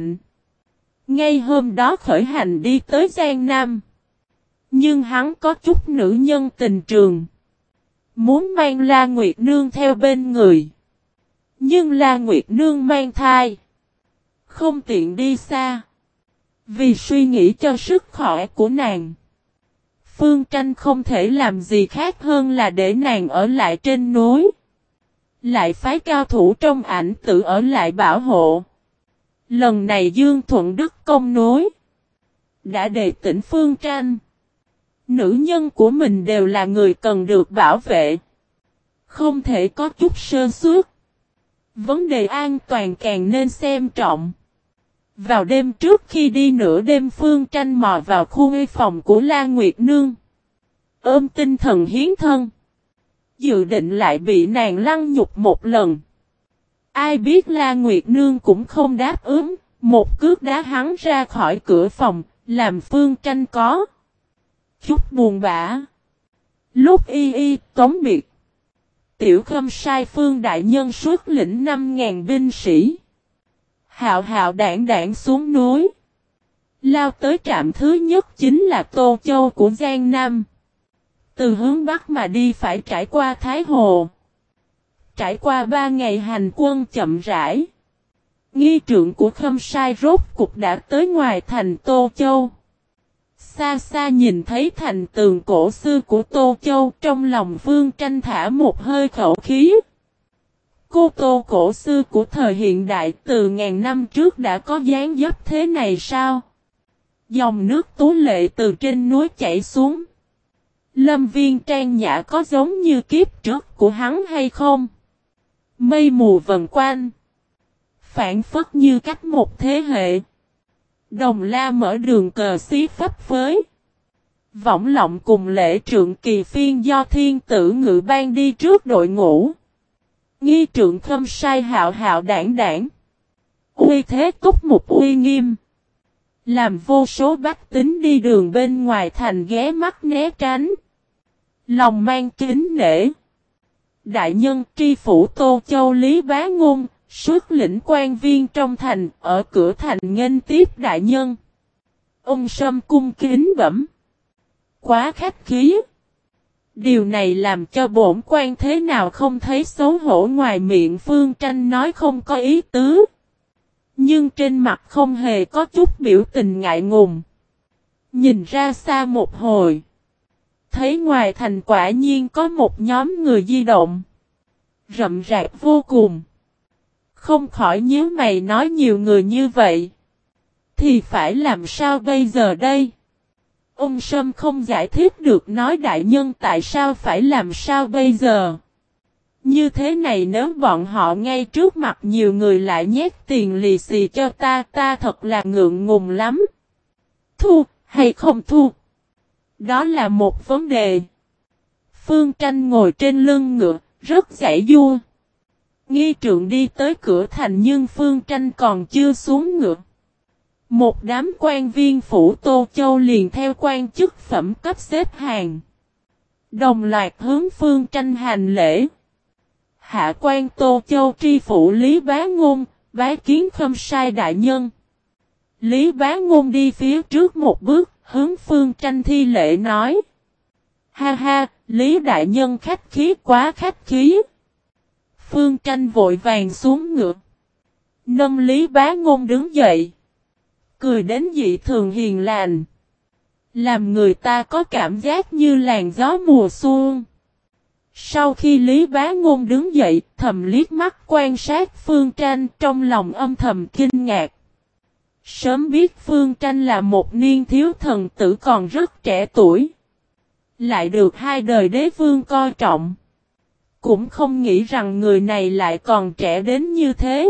Ngay hôm đó khởi hành đi tới Giang Nam. Nhưng hắn có chút nữ nhân tình trường. Muốn mang La Nguyệt Nương theo bên người. Nhưng La Nguyệt Nương mang thai. Không tiện đi xa. Vì suy nghĩ cho sức khỏe của nàng. Phương Tranh không thể làm gì khác hơn là để nàng ở lại trên núi. Lại phái cao thủ trong ảnh tự ở lại bảo hộ. Lần này Dương Thuận Đức công núi. Đã đề tỉnh Phương Tranh. Nữ nhân của mình đều là người cần được bảo vệ. Không thể có chút sơ suất. Vấn đề an toàn càng nên xem trọng. Vào đêm trước khi đi nửa đêm Phương Tranh mò vào khu nghi phòng của La Nguyệt Nương. Ôm tinh thần hiến thân. Dự định lại bị nàng lăng nhục một lần. Ai biết La Nguyệt Nương cũng không đáp ứng. Một cước đá hắn ra khỏi cửa phòng. Làm Phương Tranh có chút buồn bã. Lúc y tống biệt. Tiểu Khâm Sai Phương đại nhân xuất lĩnh 5.000 binh sĩ. Hạo hạo đảng đảng xuống núi. Lao tới trạm thứ nhất chính là Tô Châu của Giang Nam. Từ hướng Bắc mà đi phải trải qua Thái Hồ. Trải qua 3 ngày hành quân chậm rãi. Nghi trượng của Khâm Sai rốt cục đã tới ngoài thành Tô Châu. Xa xa nhìn thấy thành tường cổ xưa của Tô Châu, trong lòng Phương Tranh thả một hơi khẩu khí. Cô Tô cổ xưa của thời hiện đại từ ngàn năm trước đã có dáng dấp thế này sao? Dòng nước tú lệ từ trên núi chảy xuống. Lâm Viên trang nhã có giống như kiếp trước của hắn hay không? Mây mù vần quanh. Phản phất như cách một thế hệ. Đồng La mở đường cờ xí phấp phới. Võng Lọng cùng Lễ Trượng Kỳ Phiên do Thiên Tử Ngự ban đi trước đội ngũ. Nghi trượng Khâm Sai hạo hạo đảng đảng. Uy thế túc mục uy nghiêm. Làm vô số bách tính đi đường bên ngoài thành ghé mắt né tránh. Lòng mang kính nể. Đại nhân tri phủ Tô Châu Lý Bá Ngôn. Xuất lĩnh quan viên trong thành, ở cửa thành nghênh tiếp đại nhân. Ông Sâm cung kính bẩm. Quá khách khí. Điều này làm cho bổn quan thế nào không thấy xấu hổ, ngoài miệng Phương Tranh nói không có ý tứ. Nhưng trên mặt không hề có chút biểu tình ngại ngùng. Nhìn ra xa một hồi. Thấy ngoài thành quả nhiên có một nhóm người di động. Rậm rạp vô cùng. Không khỏi nhíu mày, nói nhiều người như vậy. Thì phải làm sao bây giờ đây? Ông Sâm không giải thích được, nói đại nhân tại sao phải làm sao bây giờ? Như thế này nếu bọn họ ngay trước mặt nhiều người lại nhét tiền lì xì cho ta thật là ngượng ngùng lắm. Thu, hay không thu? Đó là một vấn đề. Phương Tranh ngồi trên lưng ngựa, rất giãy giụa. Nghi Trượng đi tới cửa thành nhưng Phương Tranh còn chưa xuống ngựa. Một đám quan viên phủ Tô Châu liền theo quan chức phẩm cấp xếp hàng. Đồng loạt hướng Phương Tranh hành lễ. Hạ quan Tô Châu tri phủ Lý Bá Ngôn, bái kiến Khâm Sai đại nhân. Lý Bá Ngôn đi phía trước một bước, hướng Phương Tranh thi lễ nói. Ha ha, Lý đại nhân khách khí quá khách khí. Phương Tranh vội vàng xuống ngựa. Nâng Lý Bá Ngôn đứng dậy. Cười đến dị thường hiền lành. Làm người ta có cảm giác như làn gió mùa xuân. Sau khi Lý Bá Ngôn đứng dậy, thầm liếc mắt quan sát Phương Tranh, trong lòng âm thầm kinh ngạc. Sớm biết Phương Tranh là một niên thiếu thần tử còn rất trẻ tuổi. Lại được hai đời đế vương coi trọng. Cũng không nghĩ rằng người này lại còn trẻ đến như thế.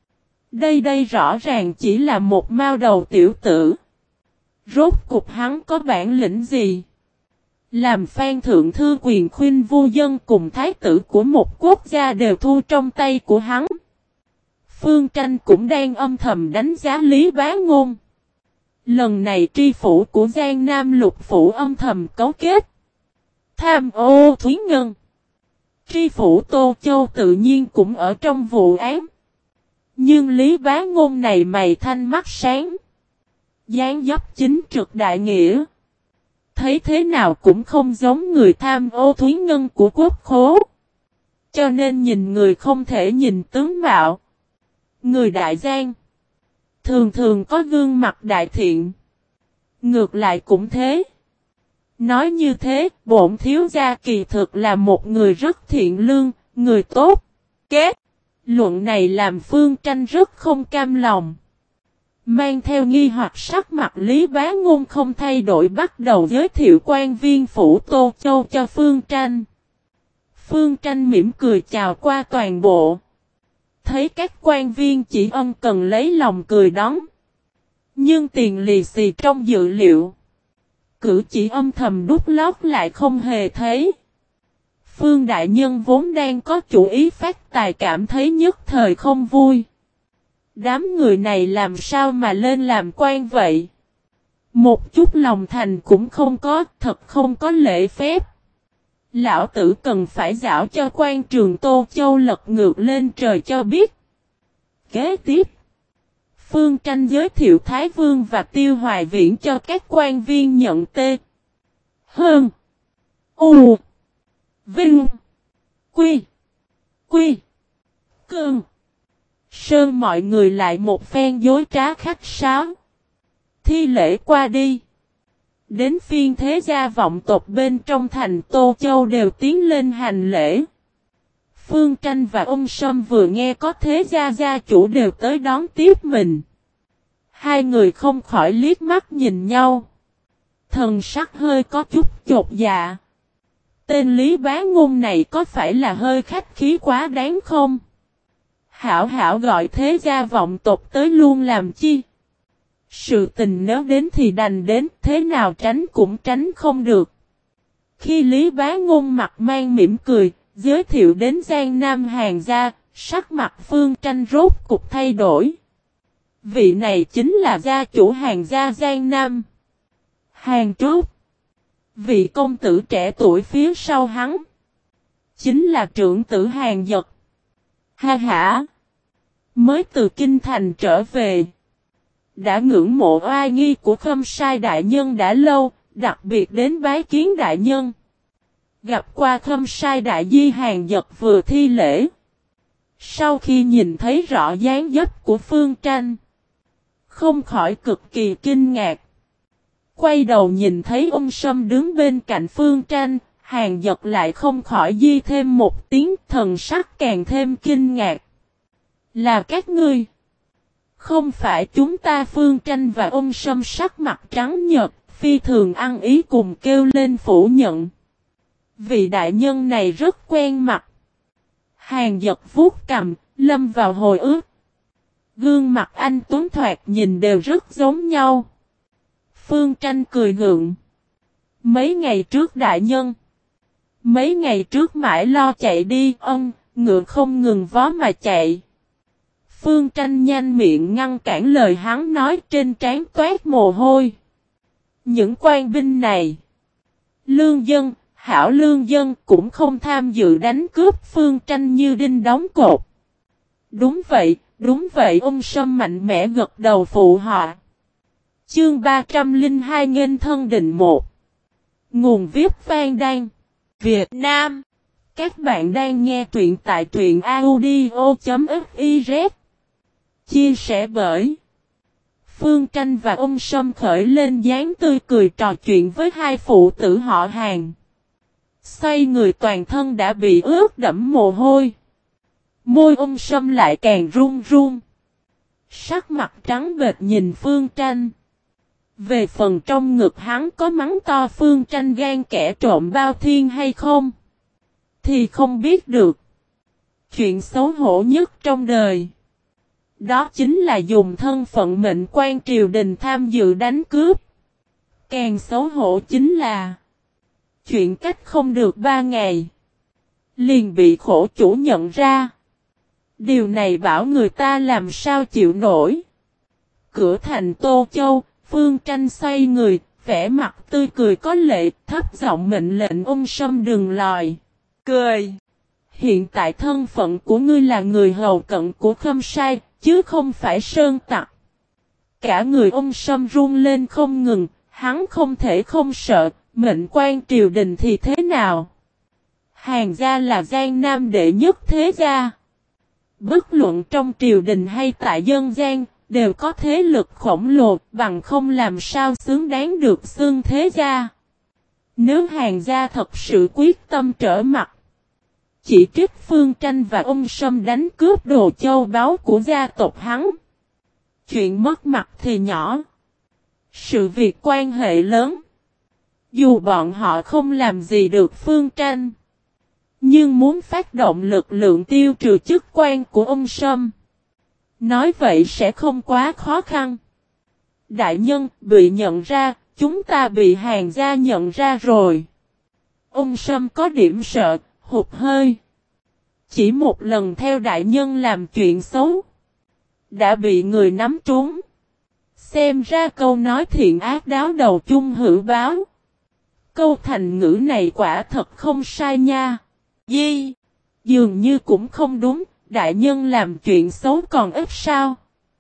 Đây rõ ràng chỉ là một mao đầu tiểu tử. Rốt cục hắn có bản lĩnh gì? Làm Phan Thượng Thư quyền khuynh vu dân cùng thái tử của một quốc gia đều thu trong tay của hắn. Phương Tranh cũng đang âm thầm đánh giá Lý Bá Ngôn. Lần này tri phủ của Giang Nam Lục phủ âm thầm cấu kết. Tham ô Thúy Ngân. Tri phủ Tô Châu tự nhiên cũng ở trong vụ án. Nhưng Lý Bá Ngôn này mày thanh mắt sáng. Dáng dấp chính trực đại nghĩa. Thấy thế nào cũng không giống người tham ô Thúy Ngân của quốc khố. Cho nên nhìn người không thể nhìn tướng mạo. Người đại gian. Thường thường có gương mặt đại thiện. Ngược lại cũng thế. Nói như thế, bổn thiếu gia kỳ thực là một người rất thiện lương, người tốt. Kết luận này làm Phương Tranh rất không cam lòng. Mang theo nghi hoặc sắc mặt Lý Bá Ngôn không thay đổi bắt đầu giới thiệu quan viên phủ Tô Châu cho Phương Tranh. Phương Tranh mỉm cười chào qua toàn bộ. Thấy các quan viên chỉ ân cần lấy lòng cười đón. Nhưng tiền lì xì trong dự liệu. Cử chỉ âm thầm đút lót lại không hề thấy. Phương đại nhân vốn đang có chủ ý phát tài cảm thấy nhất thời không vui. Đám người này làm sao mà lên làm quan vậy? Một chút lòng thành cũng không có, thật không có lễ phép. Lão tử cần phải giảo cho quan trường Tô Châu lật ngược lên trời cho biết. Kế tiếp, Phương Tranh giới thiệu Thái Vương và Tiêu Hoài Viễn cho các quan viên nhận tê. Hơn. U. Vinh. Quy. Quy. Cương. Sơn mọi người lại một phen dối trá khách sáo. Thi lễ qua đi. Đến phiên thế gia vọng tộc bên trong thành Tô Châu đều tiến lên hành lễ. Phương Tranh và ông Sâm vừa nghe có thế gia gia chủ đều tới đón tiếp mình. Hai người không khỏi liếc mắt nhìn nhau. Thần sắc hơi có chút chột dạ. Tên Lý Bá Ngôn này có phải là hơi khách khí quá đáng không? Hảo hảo gọi thế gia vọng tộc tới luôn làm chi? Sự tình nếu đến thì đành đến, thế nào tránh cũng tránh không được. Khi Lý Bá Ngôn mặt mang mỉm cười, giới thiệu đến Giang Nam Hàn gia, sắc mặt Phương Tranh rốt cục thay đổi. Vị này chính là gia chủ Hàn gia Giang Nam. Hàn Trúc. Vị công tử trẻ tuổi phía sau hắn. Chính là trưởng tử Hàn Dật. Ha ha. Mới từ Kinh Thành trở về. Đã ngưỡng mộ oai nghi của Khâm Sai đại nhân đã lâu, đặc biệt đến bái kiến đại nhân. Gặp qua Khâm Sai đại di Hàn Dật vừa thi lễ. Sau khi nhìn thấy rõ dáng dấp của Phương Tranh, không khỏi cực kỳ kinh ngạc. Quay đầu nhìn thấy ông Sâm đứng bên cạnh Phương Tranh, Hàn Dật lại không khỏi di thêm một tiếng, thần sắc càng thêm kinh ngạc. Là các ngươi. Không phải chúng ta. Phương Tranh và ông Sâm sắc mặt trắng nhợt, phi thường ăn ý cùng kêu lên phủ nhận. Vị đại nhân này rất quen mặt. Hàn Dật vuốt cằm, lâm vào hồi ức. Gương mặt anh tuấn thoạt nhìn đều rất giống nhau. Phương Tranh cười gượng. Mấy ngày trước đại nhân. Mấy ngày trước mãi lo chạy đi, ngựa không ngừng vó mà chạy. Phương Tranh nhanh miệng ngăn cản lời hắn nói, trên trán toát mồ hôi. Những quan binh này, lương dân, hảo lương dân cũng không tham dự đánh cướp. Phương Tranh như đinh đóng cột. Đúng vậy, ông Sâm mạnh mẽ gật đầu phụ họa. Chương 302 nghênh thân định 1. Nguồn viết Phan Đan, Việt Nam. Các bạn đang nghe truyện tại truyện audio.fiz. Chia sẻ bởi Phương Tranh và ông Sâm khởi lên dáng tươi cười trò chuyện với hai phụ tử họ hàng. Xoay người toàn thân đã bị ướt đẫm mồ hôi. Môi ông Sâm lại càng run run. Sắc mặt trắng bệch nhìn Phương Tranh. Về phần trong ngực hắn có mắng to Phương Tranh gan kẻ trộm bao thiên hay không? Thì không biết được. Chuyện xấu hổ nhất trong đời. Đó chính là dùng thân phận mệnh quan triều đình tham dự đánh cướp. Càng xấu hổ chính là chuyện cách không được 3 ngày. Liền bị khổ chủ nhận ra. Điều này bảo người ta làm sao chịu nổi. Cửa thành Tô Châu, Phương Tranh xoay người, vẻ mặt tươi cười có lệ, thấp giọng mệnh lệnh ông Sâm đừng lòi. Cười. Hiện tại thân phận của ngươi là người hầu cận của Khâm Sai, chứ không phải sơn tặc. Cả người ông Sâm run lên không ngừng, hắn không thể không sợ, mệnh quan triều đình thì thế nào? Hàn gia là Giang Nam đệ nhất thế gia. Bất luận trong triều đình hay tại dân gian, đều có thế lực khổng lồ, bằng không làm sao xứng đáng được xưng thế gia. Nếu Hàn gia thật sự quyết tâm trở mặt, chỉ trích Phương Tranh và ông Sâm đánh cướp đồ châu báu của gia tộc hắn. Chuyện mất mặt thì nhỏ. Sự việc quan hệ lớn. Dù bọn họ không làm gì được Phương Tranh, nhưng muốn phát động lực lượng tiêu trừ chức quan của ông Sâm, nói vậy sẽ không quá khó khăn. Đại nhân bị nhận ra, chúng ta bị Hàn gia nhận ra rồi. Ông Sâm có điểm sợ, hụt hơi. Chỉ một lần theo đại nhân làm chuyện xấu, đã bị người nắm trúng. Xem ra câu nói thiện ác đáo đầu chung hữu báo. Câu thành ngữ này quả thật không sai nha. Dường như cũng không đúng, đại nhân làm chuyện xấu còn ít sao?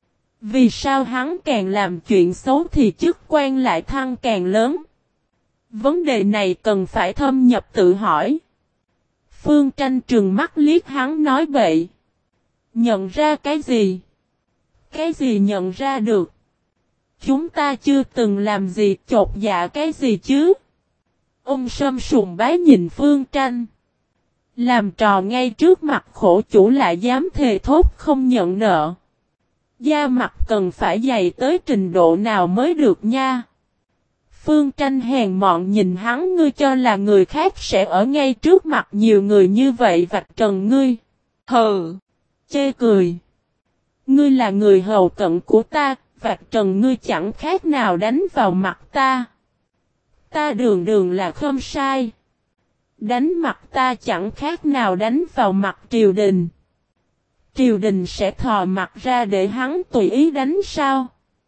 Vì sao hắn càng làm chuyện xấu thì chức quan lại thăng càng lớn? Vấn đề này cần phải thâm nhập tự hỏi. Phương Tranh trừng mắt liếc hắn nói bậy. Nhận ra cái gì? Cái gì nhận ra được? Chúng ta chưa từng làm gì chột dạ cái gì chứ? Ông Sâm sùng bái nhìn Phương Tranh. Làm trò ngay trước mặt khổ chủ lại dám thề thốt không nhận nợ. Da mặt cần phải dày tới trình độ nào mới được nha. Phương Tranh hèn mọn nhìn hắn, ngươi cho là người khác sẽ ở ngay trước mặt nhiều người như vậy vạch trần ngươi. Hừ, chê cười. Ngươi là người hầu cận của ta, vạch trần ngươi chẳng khác nào đánh vào mặt ta. Ta đường đường là không sai. Đánh mặt ta chẳng khác nào đánh vào mặt triều đình. Triều đình sẽ thò mặt ra để hắn tùy ý đánh sao?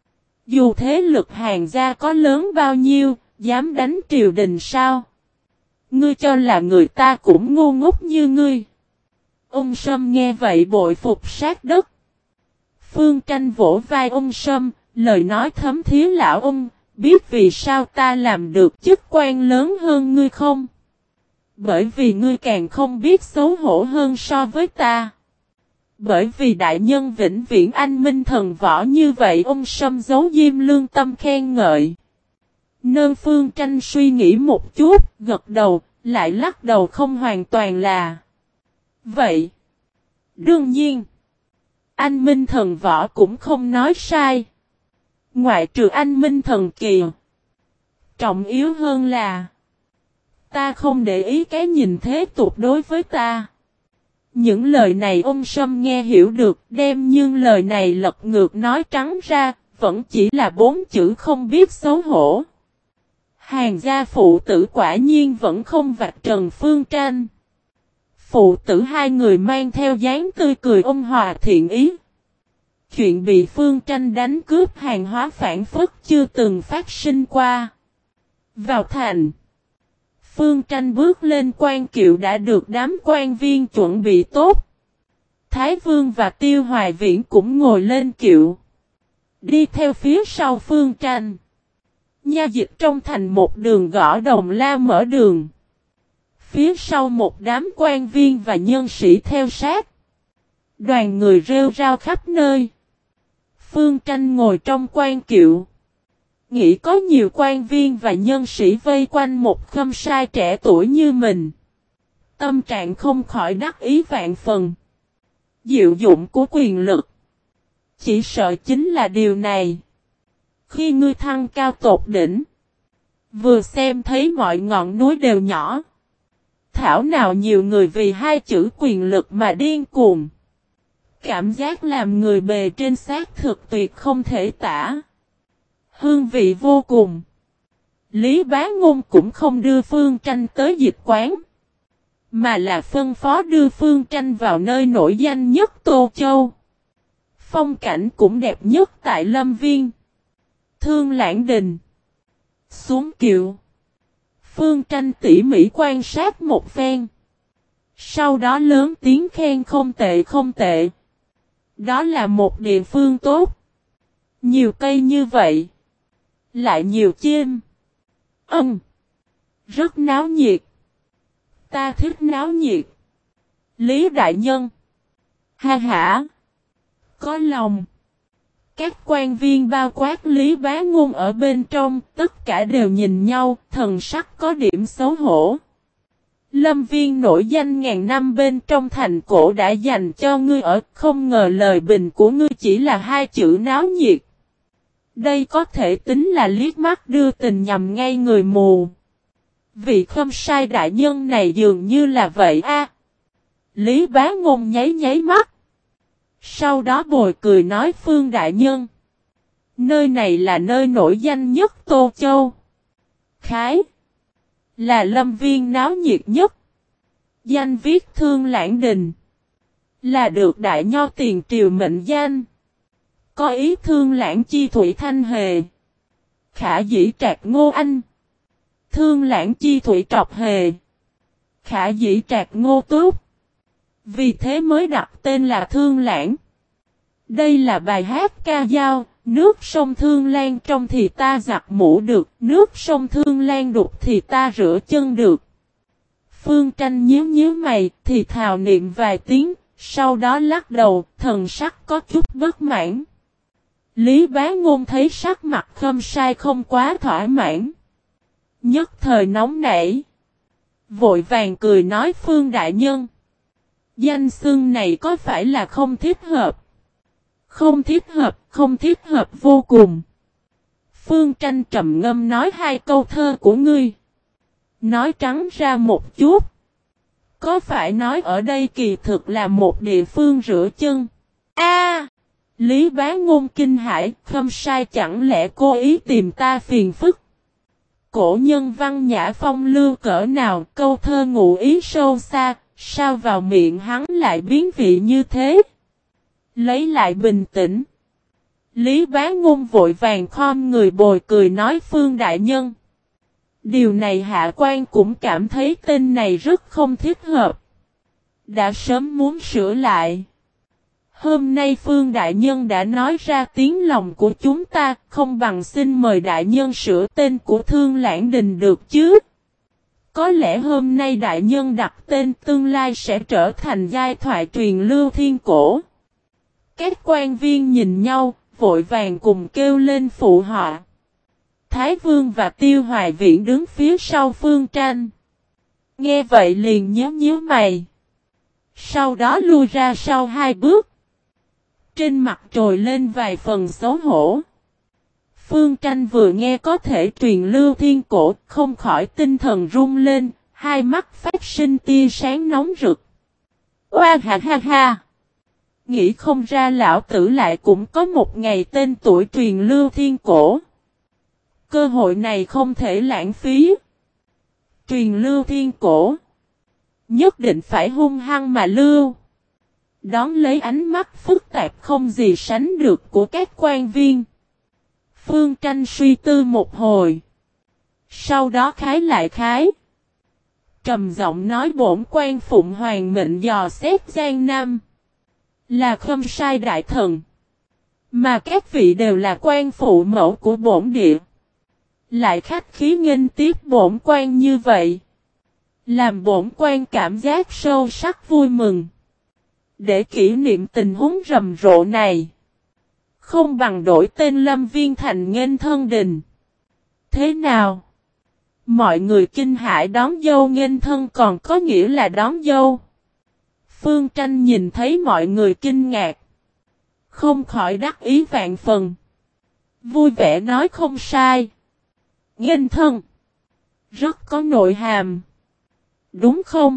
Dù thế lực Hàn gia có lớn bao nhiêu, dám đánh triều đình sao? Ngươi cho là người ta cũng ngu ngốc như ngươi. Ông Sâm nghe vậy bội phục sát đất. Phương Tranh vỗ vai ông Sâm, lời nói thấm thía lão ông, biết vì sao ta làm được chức quan lớn hơn ngươi không? Bởi vì ngươi càng không biết xấu hổ hơn so với ta. Bởi vì đại nhân vĩnh viễn anh minh thần võ như vậy. Ông Sâm giấu diêm lương tâm khen ngợi. Nơ Phương Tranh suy nghĩ một chút, gật đầu, lại lắc đầu không hoàn toàn là vậy. Đương nhiên, anh minh thần võ cũng không nói sai. Ngoại trừ anh minh thần kỳ, trọng yếu hơn là ta không để ý cái nhìn thế tục đối với ta. Những lời này ông Sâm nghe hiểu được, đem nhưng lời này lật ngược nói trắng ra, vẫn chỉ là 4 chữ không biết xấu hổ. Hàng gia phụ tử quả nhiên vẫn không vạch trần Phương Tranh. Phụ tử hai người mang theo dáng tươi cười ôn hòa thiện ý. Chuyện bị Phương Tranh đánh cướp hàng hóa phản phất chưa từng phát sinh qua. Vào thành, Phương Tranh bước lên quan kiệu đã được đám quan viên chuẩn bị tốt. Thái Vương và Tiêu Hoài Viễn cũng ngồi lên kiệu. Đi theo phía sau Phương Tranh. Nha dịch trong thành một đường gõ đồng la mở đường. Phía sau một đám quan viên và nhân sĩ theo sát. Đoàn người rêu rao khắp nơi. Phương Tranh ngồi trong quan kiệu. Nghĩ có nhiều quan viên và nhân sĩ vây quanh một khâm sai trẻ tuổi như mình. Tâm trạng không khỏi đắc ý vạn phần. Diệu dụng của quyền lực. Chỉ sợ chính là điều này. Khi ngươi thăng cao tột đỉnh. Vừa xem thấy mọi ngọn núi đều nhỏ. Thảo nào nhiều người vì hai chữ quyền lực mà điên cuồng. Cảm giác làm người bề trên xác thực tuyệt không thể tả. Hương vị vô cùng. Lý Bá Ngôn cũng không đưa Phương Tranh tới dịch quán. Mà là phân phó đưa Phương Tranh vào nơi nổi danh nhất Tô Châu. Phong cảnh cũng đẹp nhất tại Lâm Viên. Thương Lãng Đình. Xuống kiệu. Phương Tranh tỉ mỉ quan sát một phen. Sau đó lớn tiếng khen không tệ không tệ. Đó là một địa phương tốt. Nhiều cây như vậy. Lại nhiều chim. Rất náo nhiệt. Ta thích náo nhiệt. Lý đại nhân. Ha hả. Có lòng. Các quan viên bao quát Lý Bá Ngôn ở bên trong, tất cả đều nhìn nhau, thần sắc có điểm xấu hổ. Lâm Viên nổi danh ngàn năm bên trong thành cổ đã dành cho ngươi ở, không ngờ lời bình của ngươi chỉ là hai chữ náo nhiệt. Đây có thể tính là liếc mắt đưa tình nhằm ngay người mù. Vị khâm sai đại nhân này dường như là vậy a. Lý Bá Ngôn nháy nháy mắt. Sau đó bồi cười nói Phương đại nhân. Nơi này là nơi nổi danh nhất Tô Châu. Khái. Là Lâm Viên náo nhiệt nhất. Danh viết Thương Lãng Đình. Là được đại nho tiền triều mệnh danh. Có ý Thương Lãng chi thủy thanh hề. Khả dĩ trạc ngô anh. Thương Lãng chi thủy trọc hề. Khả dĩ trạc ngô túc. Vì thế mới đặt tên là Thương Lãng. Đây là bài hát ca dao. Nước sông Thương Lan trong thì ta giặt mũ được. Nước sông Thương Lan đục thì ta rửa chân được. Phương Tranh nhíu mày thì thào niệm vài tiếng. Sau đó lắc đầu, thần sắc có chút bất mãn. Lý Bá Ngôn thấy sắc mặt khâm sai không quá thỏa mãn. Nhất thời nóng nảy. Vội vàng cười nói Phương đại nhân. Danh xưng này có phải là không thích hợp? Không thích hợp vô cùng. Phương Tranh trầm ngâm nói hai câu thơ của ngươi. Nói trắng ra một chút. Có phải nói ở đây kỳ thực là một địa phương rửa chân? A, Lý Bá Ngôn kinh hãi, khâm sai chẳng lẽ cố ý tìm ta phiền phức? Cổ nhân văn nhã phong lưu cỡ nào, câu thơ ngụ ý sâu xa, sao vào miệng hắn lại biến vị như thế? Lấy lại bình tĩnh. Lý Bá Ngôn vội vàng khom người bồi cười nói Phương đại nhân. Điều này hạ quan cũng cảm thấy tên này rất không thích hợp. Đã sớm muốn sửa lại. Hôm nay Phương đại nhân đã nói ra tiếng lòng của chúng ta, không bằng xin mời đại nhân sửa tên của Thương Lãng Đình được chứ. Có lẽ hôm nay đại nhân đặt tên tương lai sẽ trở thành giai thoại truyền lưu thiên cổ. Các quan viên nhìn nhau, vội vàng cùng kêu lên phụ họa. Thái Vương và Tiêu Hoài Viễn đứng phía sau Phương Tranh. Nghe vậy liền nhíu mày. Sau đó lui ra sau hai bước. Trên mặt trồi lên vài phần xấu hổ. Phương Tranh vừa nghe có thể truyền lưu thiên cổ, không khỏi tinh thần rung lên, hai mắt phát sinh tia sáng nóng rực. Oa ha ha ha! Nghĩ không ra lão tử lại cũng có một ngày tên tuổi truyền lưu thiên cổ. Cơ hội này không thể lãng phí. Truyền lưu thiên cổ. Nhất định phải hung hăng mà lưu. Đón lấy ánh mắt phức tạp không gì sánh được của các quan viên. Phương Tranh suy tư một hồi. Sau đó khái lại khái. Trầm giọng nói bổn quan phụng hoàng mệnh dò xét Giang Nam. Là Khâm Sai đại thần. Mà các vị đều là quan phụ mẫu của bổn địa. Lại khách khí nghênh tiếp bổn quan như vậy. Làm bổn quan cảm giác sâu sắc vui mừng. Để kỷ niệm tình huống rầm rộ này. Không bằng đổi tên Lâm Viên thành nghênh thân đình. Thế nào? Mọi người kinh hãi đón dâu nghênh thân còn có nghĩa là đón dâu. Phương Tranh nhìn thấy mọi người kinh ngạc. Không khỏi đắc ý vạn phần. Vui vẻ nói không sai. Nghênh thân. Rất có nội hàm. Đúng không?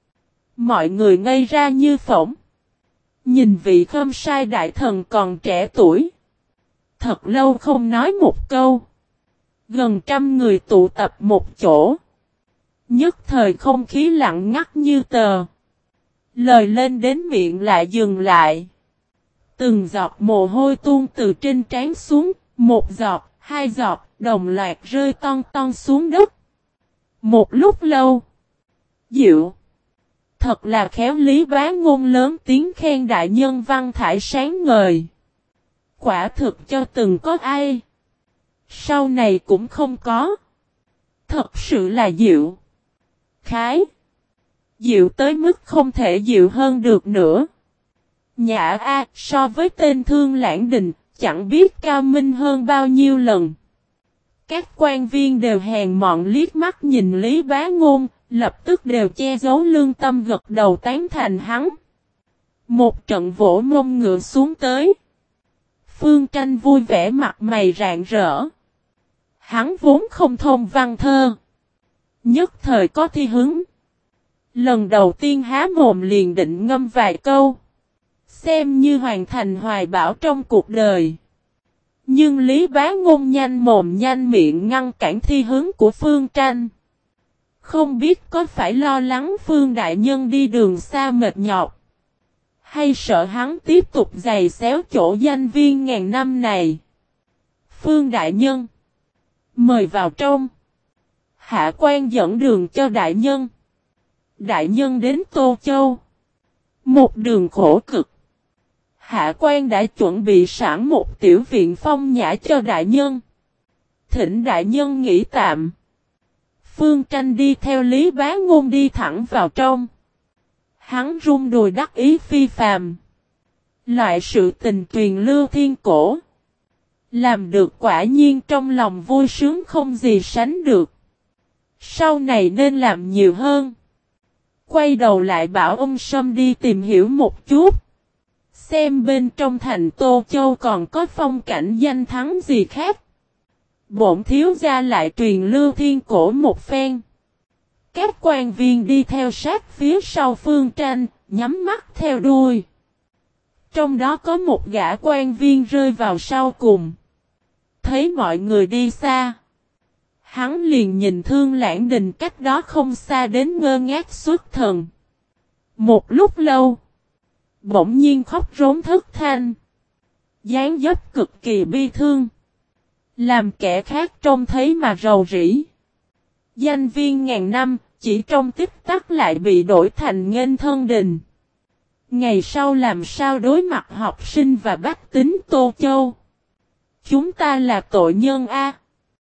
Mọi người ngây ra như phỏng. Nhìn vị Khâm Sai đại thần còn trẻ tuổi. Thật lâu không nói một câu. Gần 100 người tụ tập một chỗ. Nhất thời không khí lặng ngắt như tờ. Lời lên đến miệng lại dừng lại. Từng giọt mồ hôi tuôn từ trên trán xuống. Một giọt, hai giọt, đồng loạt rơi ton ton xuống đất. Một lúc lâu. Diệu. Thật là khéo Lý Bá Ngôn lớn tiếng khen đại nhân văn thải sáng ngời. Quả thực cho từng có ai. Sau này cũng không có. Thật sự là diệu. Khái. Diệu tới mức không thể diệu hơn được nữa. Nhã A so với tên Thương Lãng Đình, chẳng biết cao minh hơn bao nhiêu lần. Các quan viên đều hèn mọn liếc mắt nhìn Lý Bá Ngôn, lập tức đều che giấu lương tâm gật đầu tán thành hắn. Một trận vỗ mông ngựa xuống tới. Phương Tranh vui vẻ mặt mày rạng rỡ. Hắn vốn không thông văn thơ. Nhất thời có thi hứng. Lần đầu tiên há mồm liền định ngâm vài câu. Xem như hoàn thành hoài bão trong cuộc đời. Nhưng Lý Bá Ngôn nhanh mồm nhanh miệng ngăn cản thi hứng của Phương Tranh. Không biết có phải lo lắng Phương Đại Nhân đi đường xa mệt nhọc. Hay sợ hắn tiếp tục giày xéo chỗ danh viên ngàn năm này. Phương Đại Nhân. Mời vào trong. Hạ quan dẫn đường cho Đại Nhân. Đại Nhân đến Tô Châu. Một đường khổ cực. Hạ quan đã chuẩn bị sẵn một tiểu viện phong nhã cho Đại Nhân. Thỉnh Đại Nhân nghỉ tạm. Phương Tranh đi theo Lý Bá Ngôn đi thẳng vào trong. Hắn rung đùi đắc ý phi phàm. Loại sự tình truyền lưu thiên cổ. Làm được quả nhiên trong lòng vui sướng không gì sánh được. Sau này nên làm nhiều hơn. Quay đầu lại bảo ông Sâm đi tìm hiểu một chút. Xem bên trong thành Tô Châu còn có phong cảnh danh thắng gì khác. Bổn thiếu gia lại truyền lưu thiên cổ một phen. Các quan viên đi theo sát phía sau Phương Tranh, nhắm mắt theo đuôi. Trong đó có một gã quan viên rơi vào sau cùng. Thấy mọi người đi xa. Hắn liền nhìn Thương Lãng Đình cách đó không xa đến ngơ ngác xuất thần. Một lúc lâu. Bỗng nhiên khóc rống thất thanh. Dáng dấp cực kỳ bi thương. Làm kẻ khác trông thấy mà rầu rĩ. Danh viên ngàn năm, chỉ trong tích tắc lại bị đổi thành nghênh thân đình. Ngày sau làm sao đối mặt học sinh và bách tính Tô Châu. Chúng ta là tội nhân A.